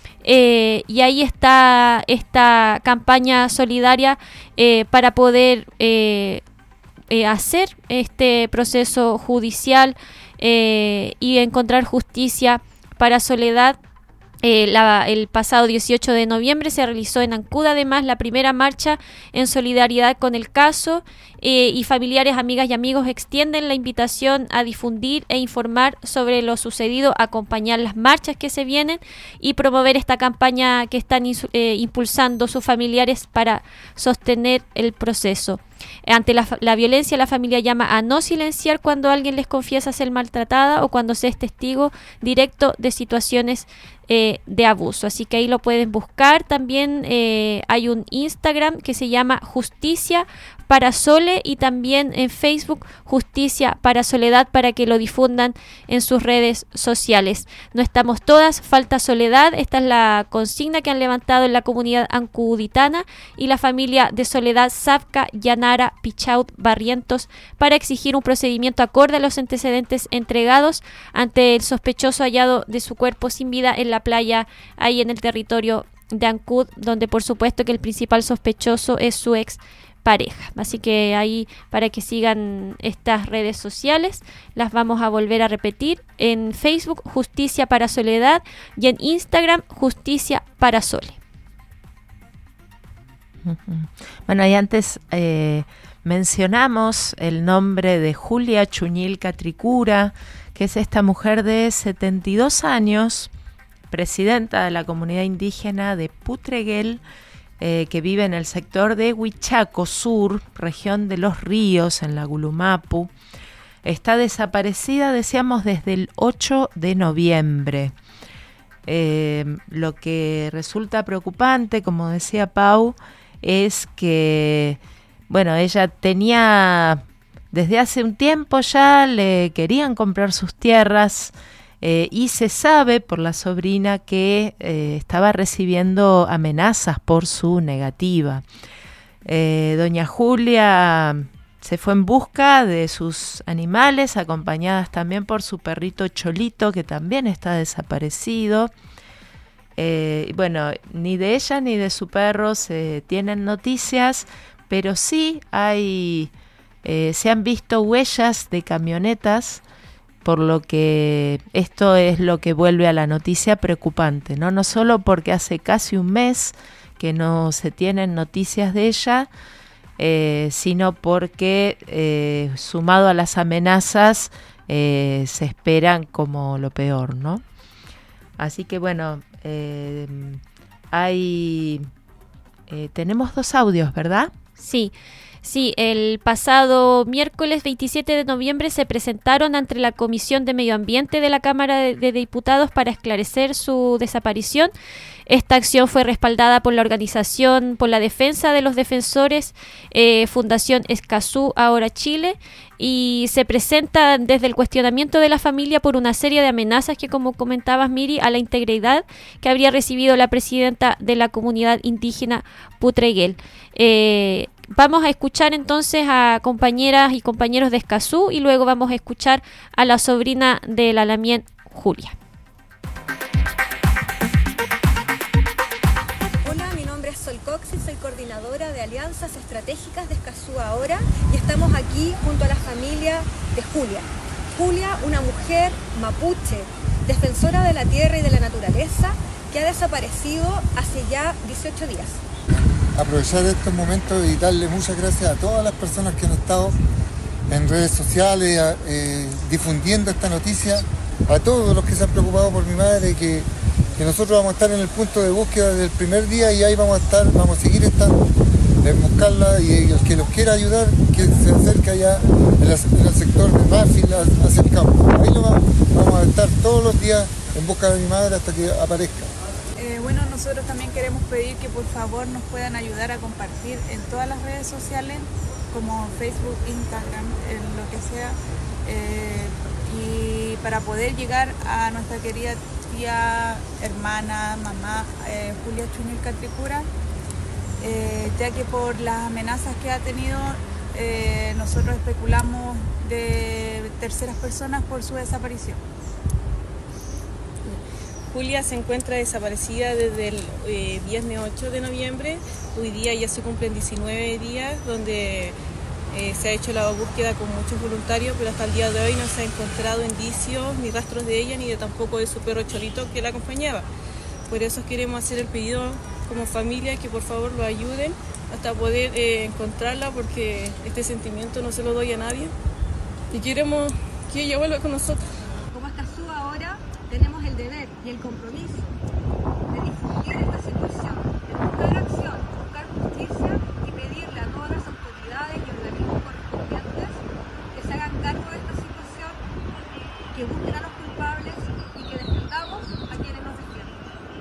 Y ahí está esta campaña solidaria para poder hacer este proceso judicial y encontrar justicia para Soledad. El pasado 18 de noviembre se realizó en Ancud además la primera marcha en solidaridad con el caso, y familiares, amigas y amigos extienden la invitación a difundir e informar sobre lo sucedido, acompañar las marchas que se vienen y promover esta campaña que están impulsando sus familiares para sostener el proceso. Ante la violencia, la familia llama a no silenciar cuando alguien les confiesa ser maltratada o cuando se es testigo directo de situaciones de abuso. Así que ahí lo pueden buscar. También hay un Instagram que se llama Justicia para Sole, y también en Facebook Justicia para Soledad, para que lo difundan en sus redes sociales. No estamos todas, falta Soledad. Esta es la consigna que han levantado en la comunidad ancuditana y la familia de Soledad Zapca, Yanara, Pichaut, Barrientos, para exigir un procedimiento acorde a los antecedentes entregados ante el sospechoso hallado de su cuerpo sin vida en la playa, ahí en el territorio de Ancud, donde por supuesto que el principal sospechoso es su ex pareja. Así que ahí, para que sigan estas redes sociales, las vamos a volver a repetir: en Facebook Justicia para Soledad y en Instagram Justicia para Sole. Bueno, y antes mencionamos el nombre de Julia Chuñilca Tricura, que es esta mujer de 72 años, presidenta de la comunidad indígena de Putreguel, que vive en el sector de Huichaco Sur, región de Los Ríos, en la Gulumapu. Está desaparecida, decíamos, desde el 8 de noviembre. Lo que resulta preocupante, como decía Pau, es que, bueno, ella tenía, desde hace un tiempo ya le querían comprar sus tierras, y se sabe por la sobrina que estaba recibiendo amenazas por su negativa. Doña Julia se fue en busca de sus animales, acompañadas también por su perrito Cholito, que también está desaparecido. Bueno, ni de ella ni de su perro se tienen noticias, pero sí se han visto huellas de camionetas, por lo que esto es lo que vuelve a la noticia preocupante, ¿no? No solo porque hace casi un mes que no se tienen noticias de ella, sino porque sumado a las amenazas se esperan como lo peor, ¿no? Así que bueno, tenemos 2 audios, ¿verdad? Sí, el pasado miércoles 27 de noviembre se presentaron ante la Comisión de Medio Ambiente de la Cámara de Diputados para esclarecer su desaparición. Esta acción fue respaldada por la organización por la defensa de los defensores, Fundación Escazú Ahora Chile, y se presenta desde el cuestionamiento de la familia por una serie de amenazas que, como comentabas, Miri, a la integridad que habría recibido la presidenta de la comunidad indígena Putreguel. Vamos a escuchar entonces a compañeras y compañeros de Escazú y luego vamos a escuchar a la sobrina de la Lamien, Julia. Hola, mi nombre es Sol Coxi, soy coordinadora de Alianzas Estratégicas de Escazú Ahora y estamos aquí junto a la familia de Julia. Julia, una mujer mapuche, defensora de la tierra y de la naturaleza, que ha desaparecido hace ya 18 días. Aprovechar estos momentos y darle muchas gracias a todas las personas que han estado en redes sociales difundiendo esta noticia, a todos los que se han preocupado por mi madre, que nosotros vamos a estar en el punto de búsqueda desde el primer día y ahí vamos a seguir estando en buscarla, y el que los quiera ayudar, que se acerque allá en el sector de Mafil hacia el campo. Ahí vamos a estar todos los días en busca de mi madre hasta que aparezca. Bueno, nosotros también queremos pedir que por favor nos puedan ayudar a compartir en todas las redes sociales, como Facebook, Instagram, lo que sea, y para poder llegar a nuestra querida tía, hermana, mamá, Julia Chunil Catricura, ya que por las amenazas que ha tenido, nosotros especulamos de terceras personas por su desaparición. Julia se encuentra desaparecida desde el viernes 8 de noviembre. Hoy día ya se cumplen 19 días donde se ha hecho la búsqueda con muchos voluntarios, pero hasta el día de hoy no se ha encontrado indicios ni rastros de ella, ni de tampoco de su perro Cholito que la acompañaba. Por eso queremos hacer el pedido como familia que por favor lo ayuden hasta poder encontrarla, porque este sentimiento no se lo doy a nadie y queremos que ella vuelva con nosotros. Como Escazú Ahora tenemos el deber y el compromiso de difundir esta situación, de buscar acción, buscar justicia y pedirle a todas las autoridades y organismos correspondientes que se hagan cargo de esta situación, que busquen a los culpables y que defendamos a quienes nos defienden.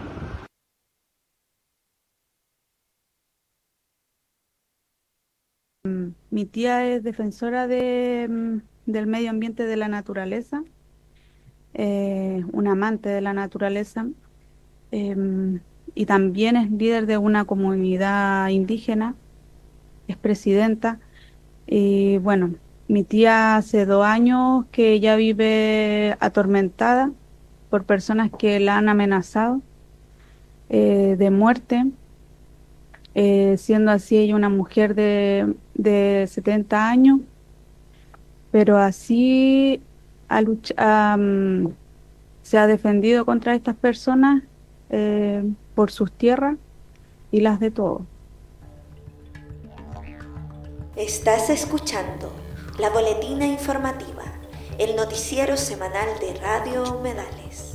Mi tía es defensora del medio ambiente, de la naturaleza, un amante de la naturaleza, y también es líder de una comunidad indígena, es presidenta. Y bueno, mi tía hace 2 años que ella vive atormentada por personas que la han amenazado de muerte, siendo así ella una mujer de 70 años, pero así se ha defendido contra estas personas por sus tierras y las de todos. Estás escuchando la boletina informativa, el noticiero semanal de Radio Humedales.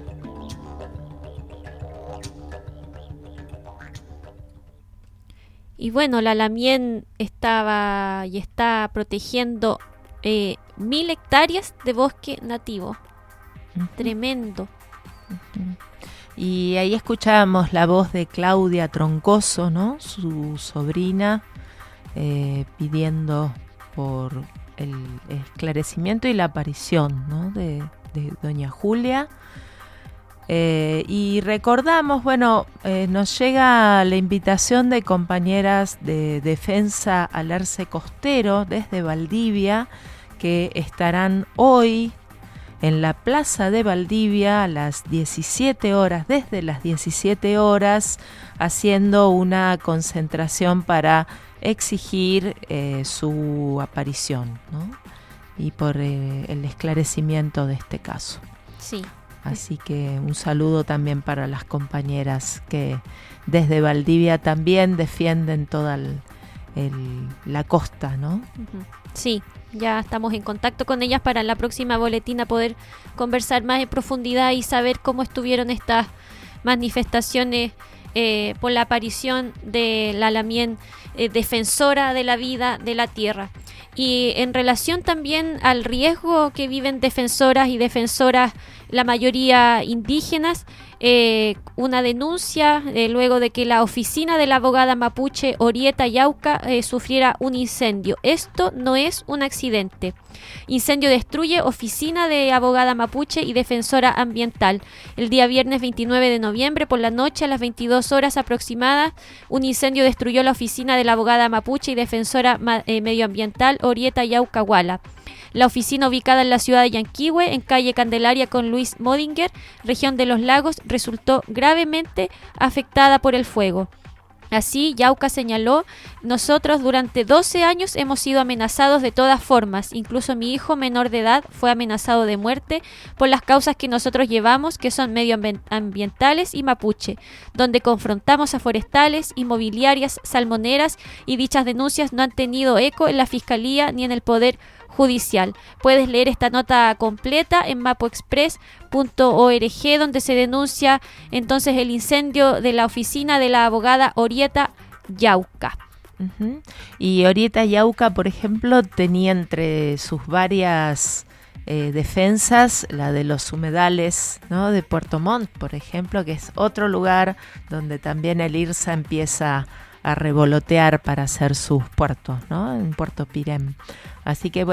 Y bueno, la Lamien estaba y está protegiendo 1000 hectáreas de bosque nativo. Tremendo. Y ahí escuchábamos la voz de Claudia Troncoso, ¿no? Su sobrina, pidiendo por esclarecimiento y la aparición, ¿no?, de doña Julia. Y recordamos, nos llega la invitación de compañeras de Defensa Alerce Costero desde Valdivia, que estarán hoy en la Plaza de Valdivia a las 17 horas, desde las 17 horas, haciendo una concentración para exigir su aparición, ¿no?, y por el esclarecimiento de este caso. Sí. Así que un saludo también para las compañeras que desde Valdivia también defienden toda la costa, ¿no? Sí, ya estamos en contacto con ellas para la próxima boletina poder conversar más en profundidad y saber cómo estuvieron estas manifestaciones por la aparición de la Lamien, defensora de la vida, de la tierra. Y en relación también al riesgo que viven defensoras y defensoras, la mayoría indígenas, una denuncia luego de que la oficina de la abogada mapuche Orieta Yauca sufriera un incendio. Esto no es un accidente. Incendio destruye oficina de abogada mapuche y defensora ambiental. El día viernes 29 de noviembre por la noche a las 22 horas aproximadas, un incendio destruyó la oficina de la abogada mapuche y defensora medioambiental Orieta Yauca Huala. La oficina, ubicada en la ciudad de Yanquihue, en calle Candelaria con Luis Modinger, región de Los Lagos, resultó gravemente afectada por el fuego. Así, Yauca señaló: nosotros durante 12 años hemos sido amenazados de todas formas, incluso mi hijo menor de edad fue amenazado de muerte por las causas que nosotros llevamos, que son medioambientales y mapuche, donde confrontamos a forestales, inmobiliarias, salmoneras, y dichas denuncias no han tenido eco en la Fiscalía ni en el Poder Judicial. Puedes leer esta nota completa en mapoexpress.org, donde se denuncia entonces el incendio de la oficina de la abogada Orieta Yauca. Y Orieta Yauca, por ejemplo, tenía entre sus varias defensas la de los humedales, ¿no?, de Puerto Montt, por ejemplo, que es otro lugar donde también el IRSA empieza a revolotear para hacer sus puertos, ¿no?, en Puerto Pirén. Así que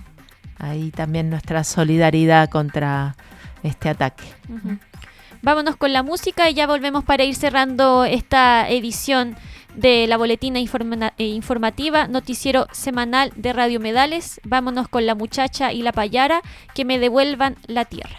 ahí también nuestra solidaridad contra este ataque. Vámonos con la música y ya volvemos para ir cerrando esta edición de la boletina informativa, noticiero semanal de Radio Humedales. Vámonos con La Muchacha y la Payara, que me devuelvan la tierra.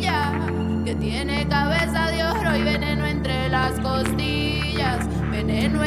Tiene cabeza de oro y veneno entre las costillas, veneno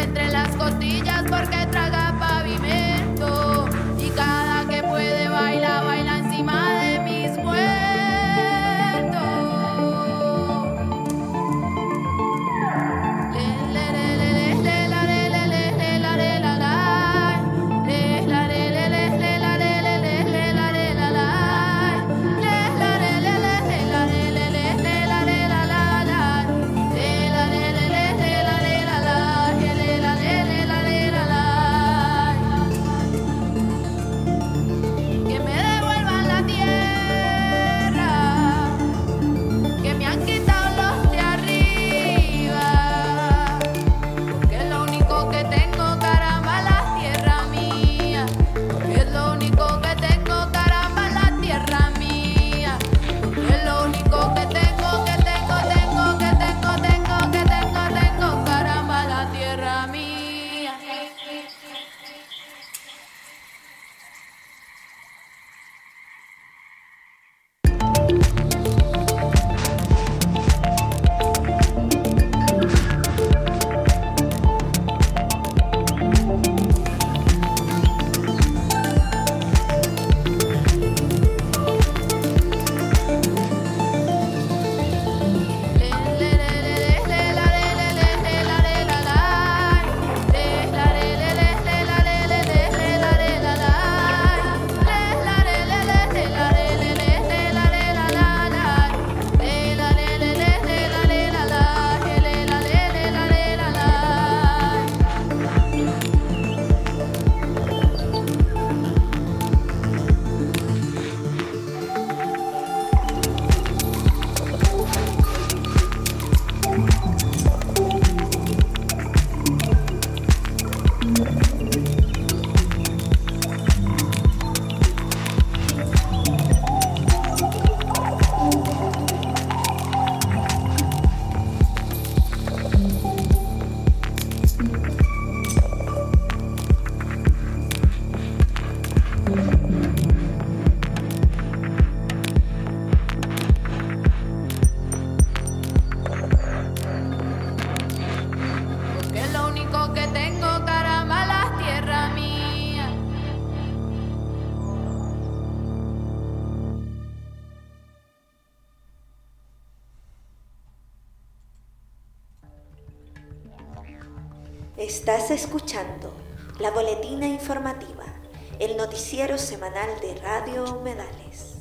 Estás escuchando la Boletina Informativa, el noticiero semanal de Radio Humedales.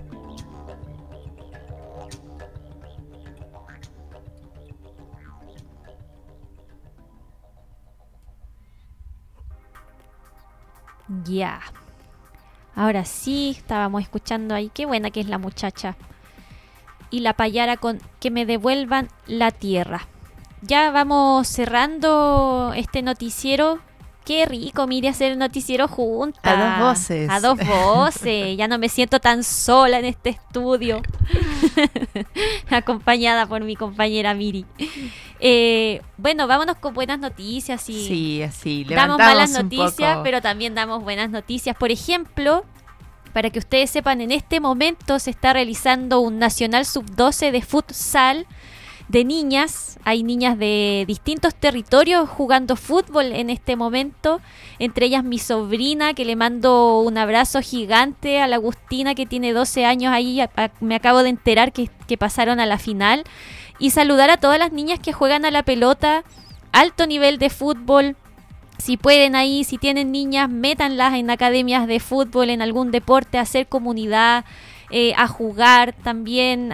Ya. Ahora sí, estábamos escuchando ahí. Qué buena que es la muchacha. Y la payara con que me devuelvan la tierra. Ya vamos cerrando este noticiero. Qué rico, mire, hacer el noticiero juntas. A dos voces. A dos voces. Ya no me siento tan sola en este estudio. Acompañada por mi compañera Miri. Bueno, vámonos con buenas noticias. Y sí, así. Damos malas noticias, pero también damos buenas noticias. Por ejemplo, para que ustedes sepan, en este momento se está realizando un Nacional Sub-12 de futsal de niñas. Hay niñas de distintos territorios jugando fútbol en este momento, entre ellas mi sobrina, que le mando un abrazo gigante a la Agustina, que tiene 12 años ahí. Me acabo de enterar que pasaron a la final. Y saludar a todas las niñas que juegan a la pelota, alto nivel de fútbol. Si pueden ahí, si tienen niñas, métanlas en academias de fútbol, en algún deporte, a hacer comunidad, a jugar también,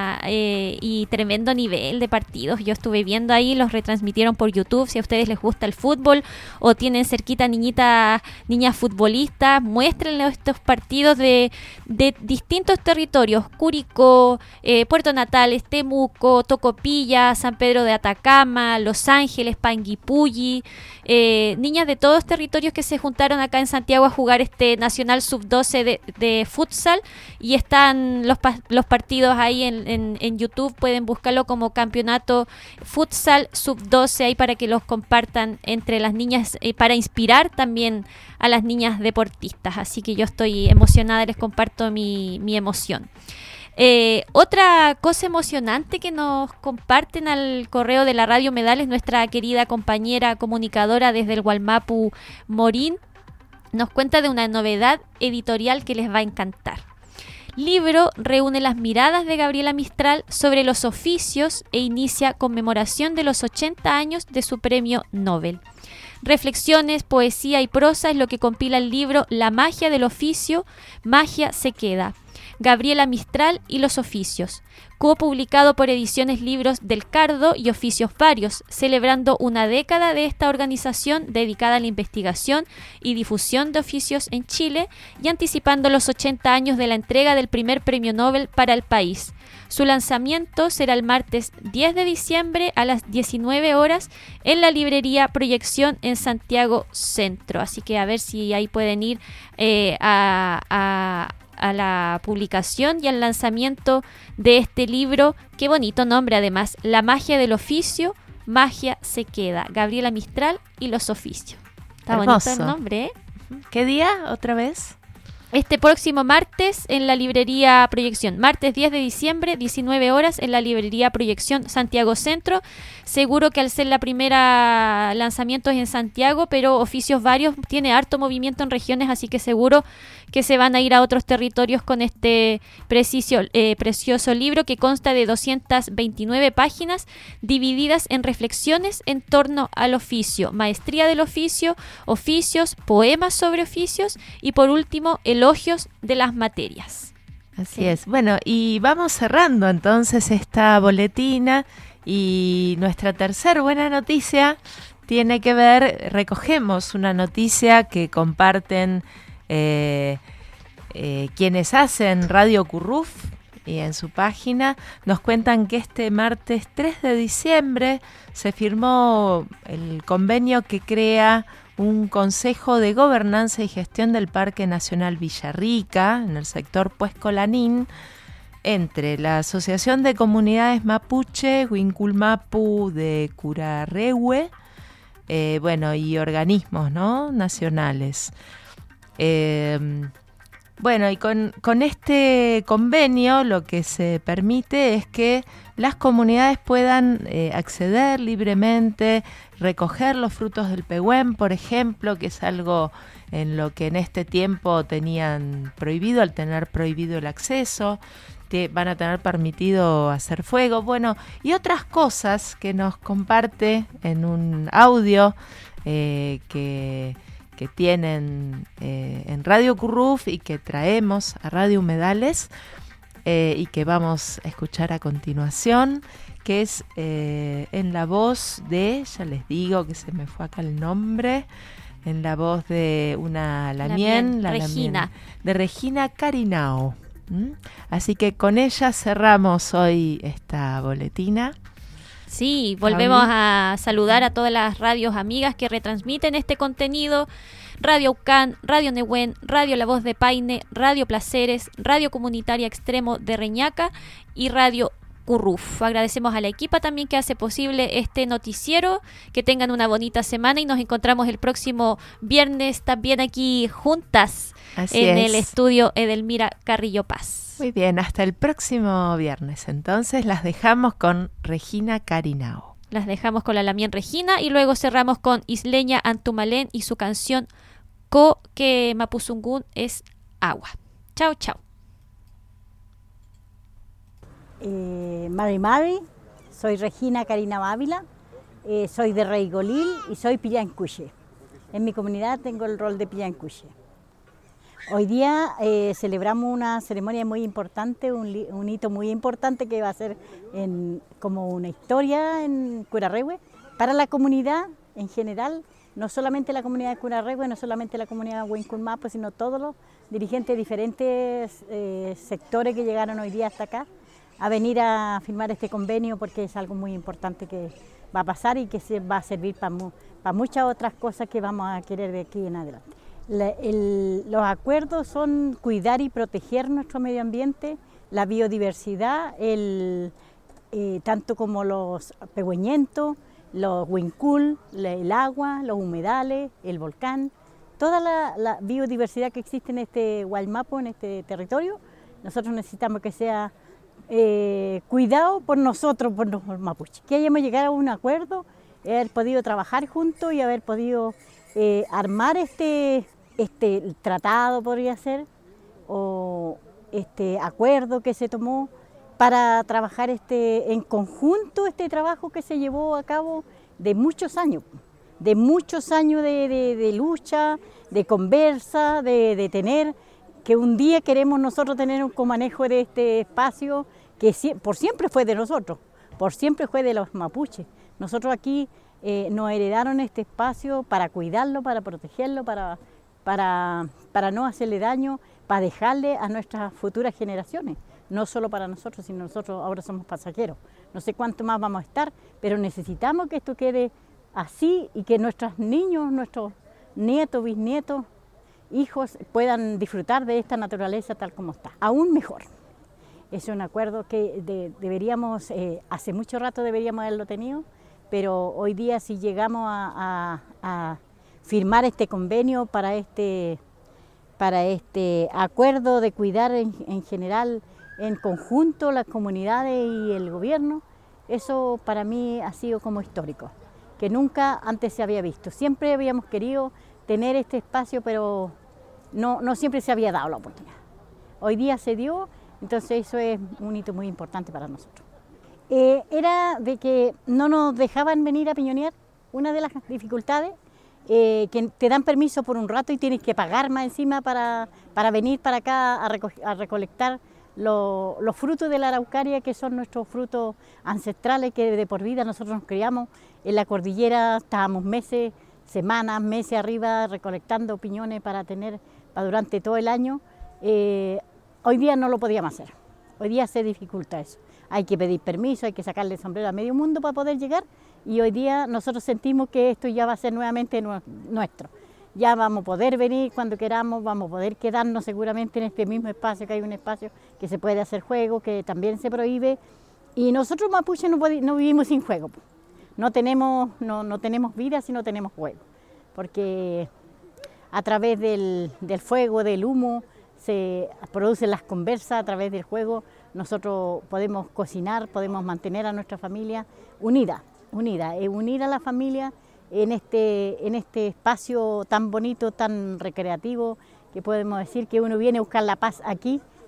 y tremendo nivel de partidos. Yo estuve viendo ahí, los retransmitieron por YouTube. Si a ustedes les gusta el fútbol o tienen cerquita niñas futbolistas, muéstrenle estos partidos de distintos territorios: Curicó, Puerto Natales, Temuco, Tocopilla, San Pedro de Atacama, Los Ángeles, Panguipulli. Niñas de todos territorios que se juntaron acá en Santiago a jugar este Nacional Sub-12 de futsal, y están los partidos ahí en YouTube. Pueden buscarlo como Campeonato Futsal Sub-12 ahí para que los compartan entre las niñas, para inspirar también a las niñas deportistas. Así que yo estoy emocionada, les comparto mi emoción. Otra cosa emocionante que nos comparten al correo de la Radio Humedales, nuestra querida compañera comunicadora desde el Gualmapu, Morín, nos cuenta de una novedad editorial que les va a encantar. Libro reúne las miradas de Gabriela Mistral sobre los oficios e inicia conmemoración de los 80 años de su premio Nobel. Reflexiones, poesía y prosa es lo que compila el libro La magia del oficio, magia se queda. Gabriela Mistral y los oficios, copublicado por Ediciones Libros del Cardo y Oficios Varios, celebrando una década de esta organización dedicada a la investigación y difusión de oficios en Chile y anticipando los 80 años de la entrega del primer premio Nobel para el país. Su lanzamiento será el martes 10 de diciembre a las 19 horas en la librería Proyección en Santiago Centro. Así que a ver si ahí pueden ir a la publicación y al lanzamiento de este libro. Qué bonito nombre además, La magia del oficio, magia se queda. Gabriela Mistral y los oficios. Está hermoso. Bonito el nombre, ¿eh? ¿Qué día otra vez? Este próximo martes en la librería Proyección. Martes 10 de diciembre, 19 horas en la librería Proyección Santiago Centro. Seguro que al ser la primera lanzamiento es en Santiago, pero Oficios Varios tiene harto movimiento en regiones, así que seguro que se van a ir a otros territorios con este precioso libro que consta de 229 páginas divididas en reflexiones en torno al oficio, maestría del oficio, oficios, poemas sobre oficios y por último elogios de las materias. Así es. Bueno, y vamos cerrando entonces esta boletina, y nuestra tercer buena noticia tiene que ver, recogemos una noticia que comparten quienes hacen Radio Curruf, y en su página nos cuentan que este martes 3 de diciembre se firmó el convenio que crea un Consejo de Gobernanza y Gestión del Parque Nacional Villarrica, en el sector Puesco-Lanín, entre la Asociación de Comunidades Mapuche, Huinculmapu de Curarrehue, y organismos, ¿no?, nacionales. Y con este convenio lo que se permite es que las comunidades puedan acceder libremente, recoger los frutos del pehuen, por ejemplo, que es algo en lo que en este tiempo tenían prohibido, al tener prohibido el acceso. van a tener permitido hacer fuego, bueno, y otras cosas que nos comparte en un audio que tienen en Radio Curruf y que traemos a Radio Humedales y que vamos a escuchar a continuación, que es en la voz de, ya les digo que se me fue acá el nombre, en la voz de una Lamien, Regina. De Regina Carinao. Así que con ella cerramos hoy esta boletina. Sí, volvemos a saludar a todas las radios amigas que retransmiten este contenido. Radio Ucán, Radio Nehuen, Radio La Voz de Paine, Radio Placeres, Radio Comunitaria Extremo de Reñaca y Radio Curruf. Agradecemos a la equipa también que hace posible este noticiero. Que tengan una bonita semana y nos encontramos el próximo viernes también aquí juntas en el estudio Edelmira Carrillo Paz. Muy bien, hasta el próximo viernes. Entonces las dejamos con Regina Carinao. Las dejamos con la Lamien Regina y luego cerramos con Isleña Antumalén y su canción Co que Mapuzungún es agua. Chao, chao. Mari, soy Regina Carinao Ávila, soy de Reigolil y soy Pillancuche. En mi comunidad tengo el rol de Pillancuche. Hoy día celebramos una ceremonia muy importante, un hito muy importante que va a ser como una historia en Curarrehue para la comunidad en general, no solamente la comunidad de Curarrehue, no solamente la comunidad de Huinculmapo, sino todos los dirigentes de diferentes sectores que llegaron hoy día hasta acá a venir a firmar este convenio, porque es algo muy importante que va a pasar y que se va a servir para muchas otras cosas que vamos a querer de aquí en adelante. Los acuerdos son cuidar y proteger nuestro medio ambiente, la biodiversidad, tanto como los pegüeñentos, los huincul, el agua, los humedales, el volcán, toda la biodiversidad que existe en este Guaymapo, en este territorio. Nosotros necesitamos que sea cuidado por nosotros, por los mapuches. Que hayamos llegado a un acuerdo, haber podido trabajar juntos y haber podido armar este tratado, podría ser, o este acuerdo que se tomó para trabajar en conjunto este trabajo que se llevó a cabo de muchos años de lucha, de conversa, de tener, que un día queremos nosotros tener un comanejo de este espacio que por siempre fue de nosotros, por siempre fue de los mapuches. Nosotros aquí nos heredaron este espacio para cuidarlo, para protegerlo, para no hacerle daño, para dejarle a nuestras futuras generaciones, no solo para nosotros, sino nosotros ahora somos pasajeros. No sé cuánto más vamos a estar, pero necesitamos que esto quede así y que nuestros niños, nuestros nietos, bisnietos, hijos puedan disfrutar de esta naturaleza tal como está. Aún mejor. Es un acuerdo que deberíamos, hace mucho rato deberíamos haberlo tenido, pero hoy día si llegamos a firmar este convenio para este acuerdo de cuidar en general, en conjunto, las comunidades y el gobierno, eso para mí ha sido como histórico, que nunca antes se había visto. Siempre habíamos querido tener este espacio, pero no siempre se había dado la oportunidad. Hoy día se dio, entonces eso es un hito muy importante para nosotros. Era de que no nos dejaban venir a piñonear, una de las dificultades, que te dan permiso por un rato y tienes que pagar más encima para venir para acá a recolectar los frutos de la araucaria, que son nuestros frutos ancestrales, que de por vida nosotros nos criamos en la cordillera, estábamos meses, semanas, meses arriba recolectando piñones para durante todo el año. Hoy día no lo podíamos hacer, hoy día se dificulta eso. Hay que pedir permiso, hay que sacarle el sombrero a medio mundo para poder llegar, y hoy día nosotros sentimos que esto ya va a ser nuevamente nuestro. Ya vamos a poder venir cuando queramos, vamos a poder quedarnos seguramente en este mismo espacio, que hay un espacio que se puede hacer juego, que también se prohíbe, y nosotros mapuches no vivimos sin juego. No tenemos vida si no tenemos juego, porque a través del fuego, del humo, se producen las conversas, a través del juego nosotros podemos cocinar, podemos mantener a nuestra familia unir a la familia en este espacio tan bonito, tan recreativo, que podemos decir que uno viene a buscar la paz aquí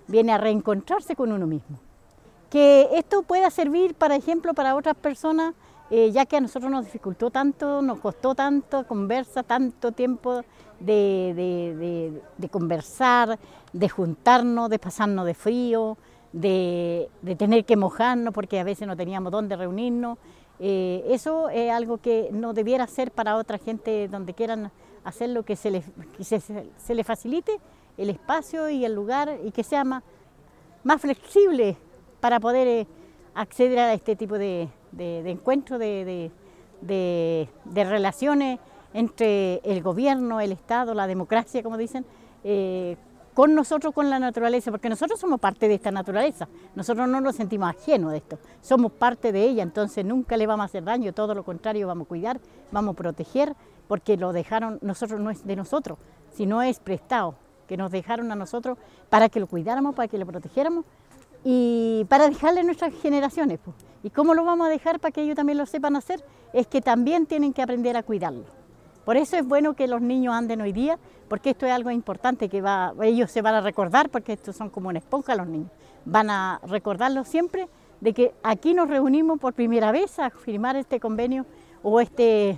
viene a reencontrarse con uno mismo. Que esto pueda servir, por ejemplo, para otras personas, ya que a nosotros nos dificultó tanto, nos costó tanto conversar, tanto tiempo de conversar, de juntarnos, de pasarnos de frío, de tener que mojarnos porque a veces no teníamos dónde reunirnos. Eso es algo que no debiera ser para otra gente donde quieran hacerlo, que se les facilite el espacio y el lugar y que sea más flexible para poder acceder a este tipo de encuentros, de relaciones entre el gobierno, el Estado, la democracia, como dicen, con nosotros, con la naturaleza, porque nosotros somos parte de esta naturaleza, nosotros no nos sentimos ajenos de esto, somos parte de ella, entonces nunca le vamos a hacer daño, todo lo contrario, vamos a cuidar, vamos a proteger, porque lo dejaron, nosotros no es de nosotros, sino es prestado, que nos dejaron a nosotros para que lo cuidáramos, para que lo protegiéramos, y para dejarle a nuestras generaciones. Pues. ¿Y cómo lo vamos a dejar para que ellos también lo sepan hacer? Es que también tienen que aprender a cuidarlo. Por eso es bueno que los niños anden hoy día, porque esto es algo importante que ellos se van a recordar, porque estos son como una esponja los niños. Van a recordarlo siempre de que aquí nos reunimos por primera vez a firmar este convenio o este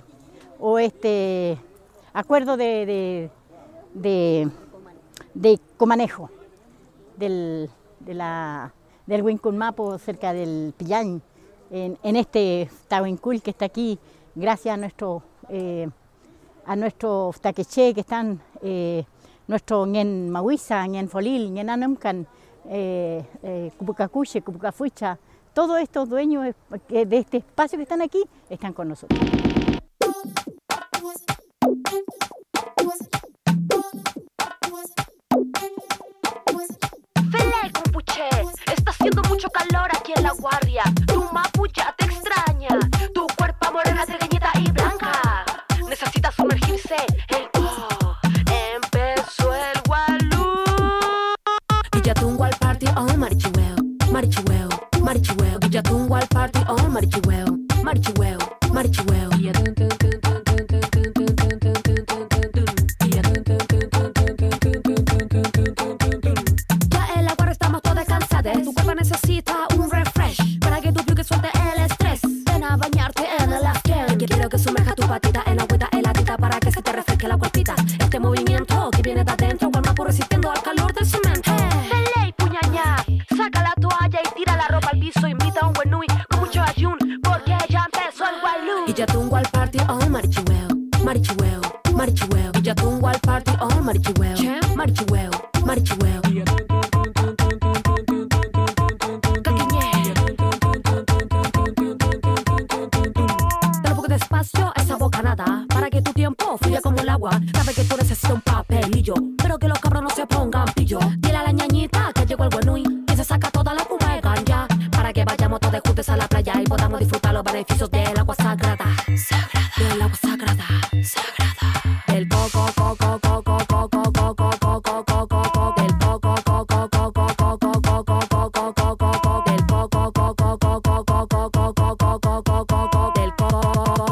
acuerdo de comanejo del Huincunmapo cerca del Pillán, en este Tahuincul que está aquí, gracias a nuestros taqueché que están, nuestro Ñen Mahuiza, Ñen Folil, Ñen Anumcan, Cupucacuche, Cupucafucha, todos estos dueños de este espacio que están aquí están con nosotros. Está haciendo mucho calor aquí en La Guardia. Tu mapucha te extraña. Tu cuerpo morena, trigueñita y blanca necesita sumergirse en empezó el Walú. Y ya tungo al party, oh marichihueo, marichihueo, marichihueo. Y ya tungo al party, oh marichihueo, marichihueo, marichihueo. Tu cuerpo necesita un refresh para que tu piel suelte el estrés. Ven a bañarte en el after. Quiero que sumerja tu patita en agüita heladita para que se te refresque la cuerpita. Este movimiento que viene de adentro, cuerpo resistiendo al calor del cemento. Pelé y puñaña, saca la toalla y tira la ropa al piso. Invita a un buenui con mucho ayun, porque ya empezó el Walú. Y ya tungo al party, oh marichihueo, marichihueo, marichihueo. Y ya tungo al party, oh marichihueo, marichihueo, marichihueo. Esa bocanada para que tu tiempo fluya como el agua. Sabe que tú necesitas un papelillo, pero que los cabros no se pongan pillo. Dile a la ñañita que llegó el buenui y se saca toda la puma de ganja para que vayamos todos juntos a la playa y podamos disfrutar los beneficios del agua sagrada, sagrada, del agua sagrada, sagrada. El coco, coco, coco, coco, coco, coco, coco, coco, del coco, coco, coco, coco, coco, coco, coco, coco, del coco, coco, coco, coco, coco, coco, coco, coco, del coco.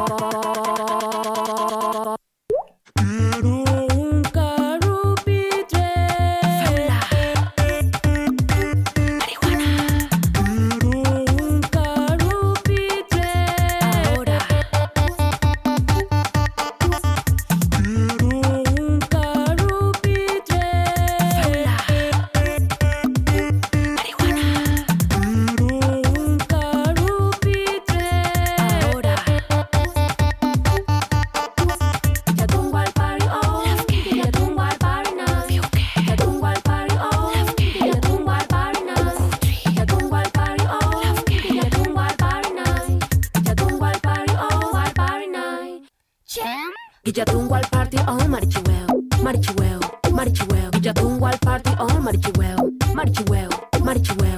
Guillatungo al party, oh marichihueo, marichihueo, marichihueo. Guillatungo al party, oh marichihueo, marichihueo, marichihueo.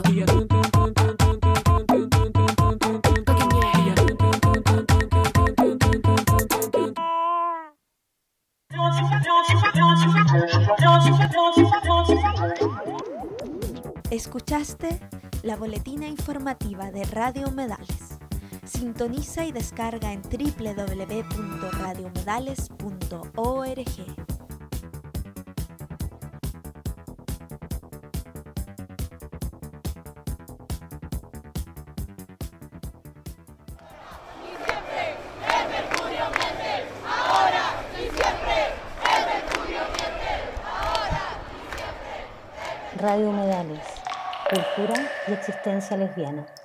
Escuchaste la boletina informativa de Radio Humedales. Sintoniza y descarga en www.radiohumedales.org. Radio Humedales, cultura y existencia lesbiana.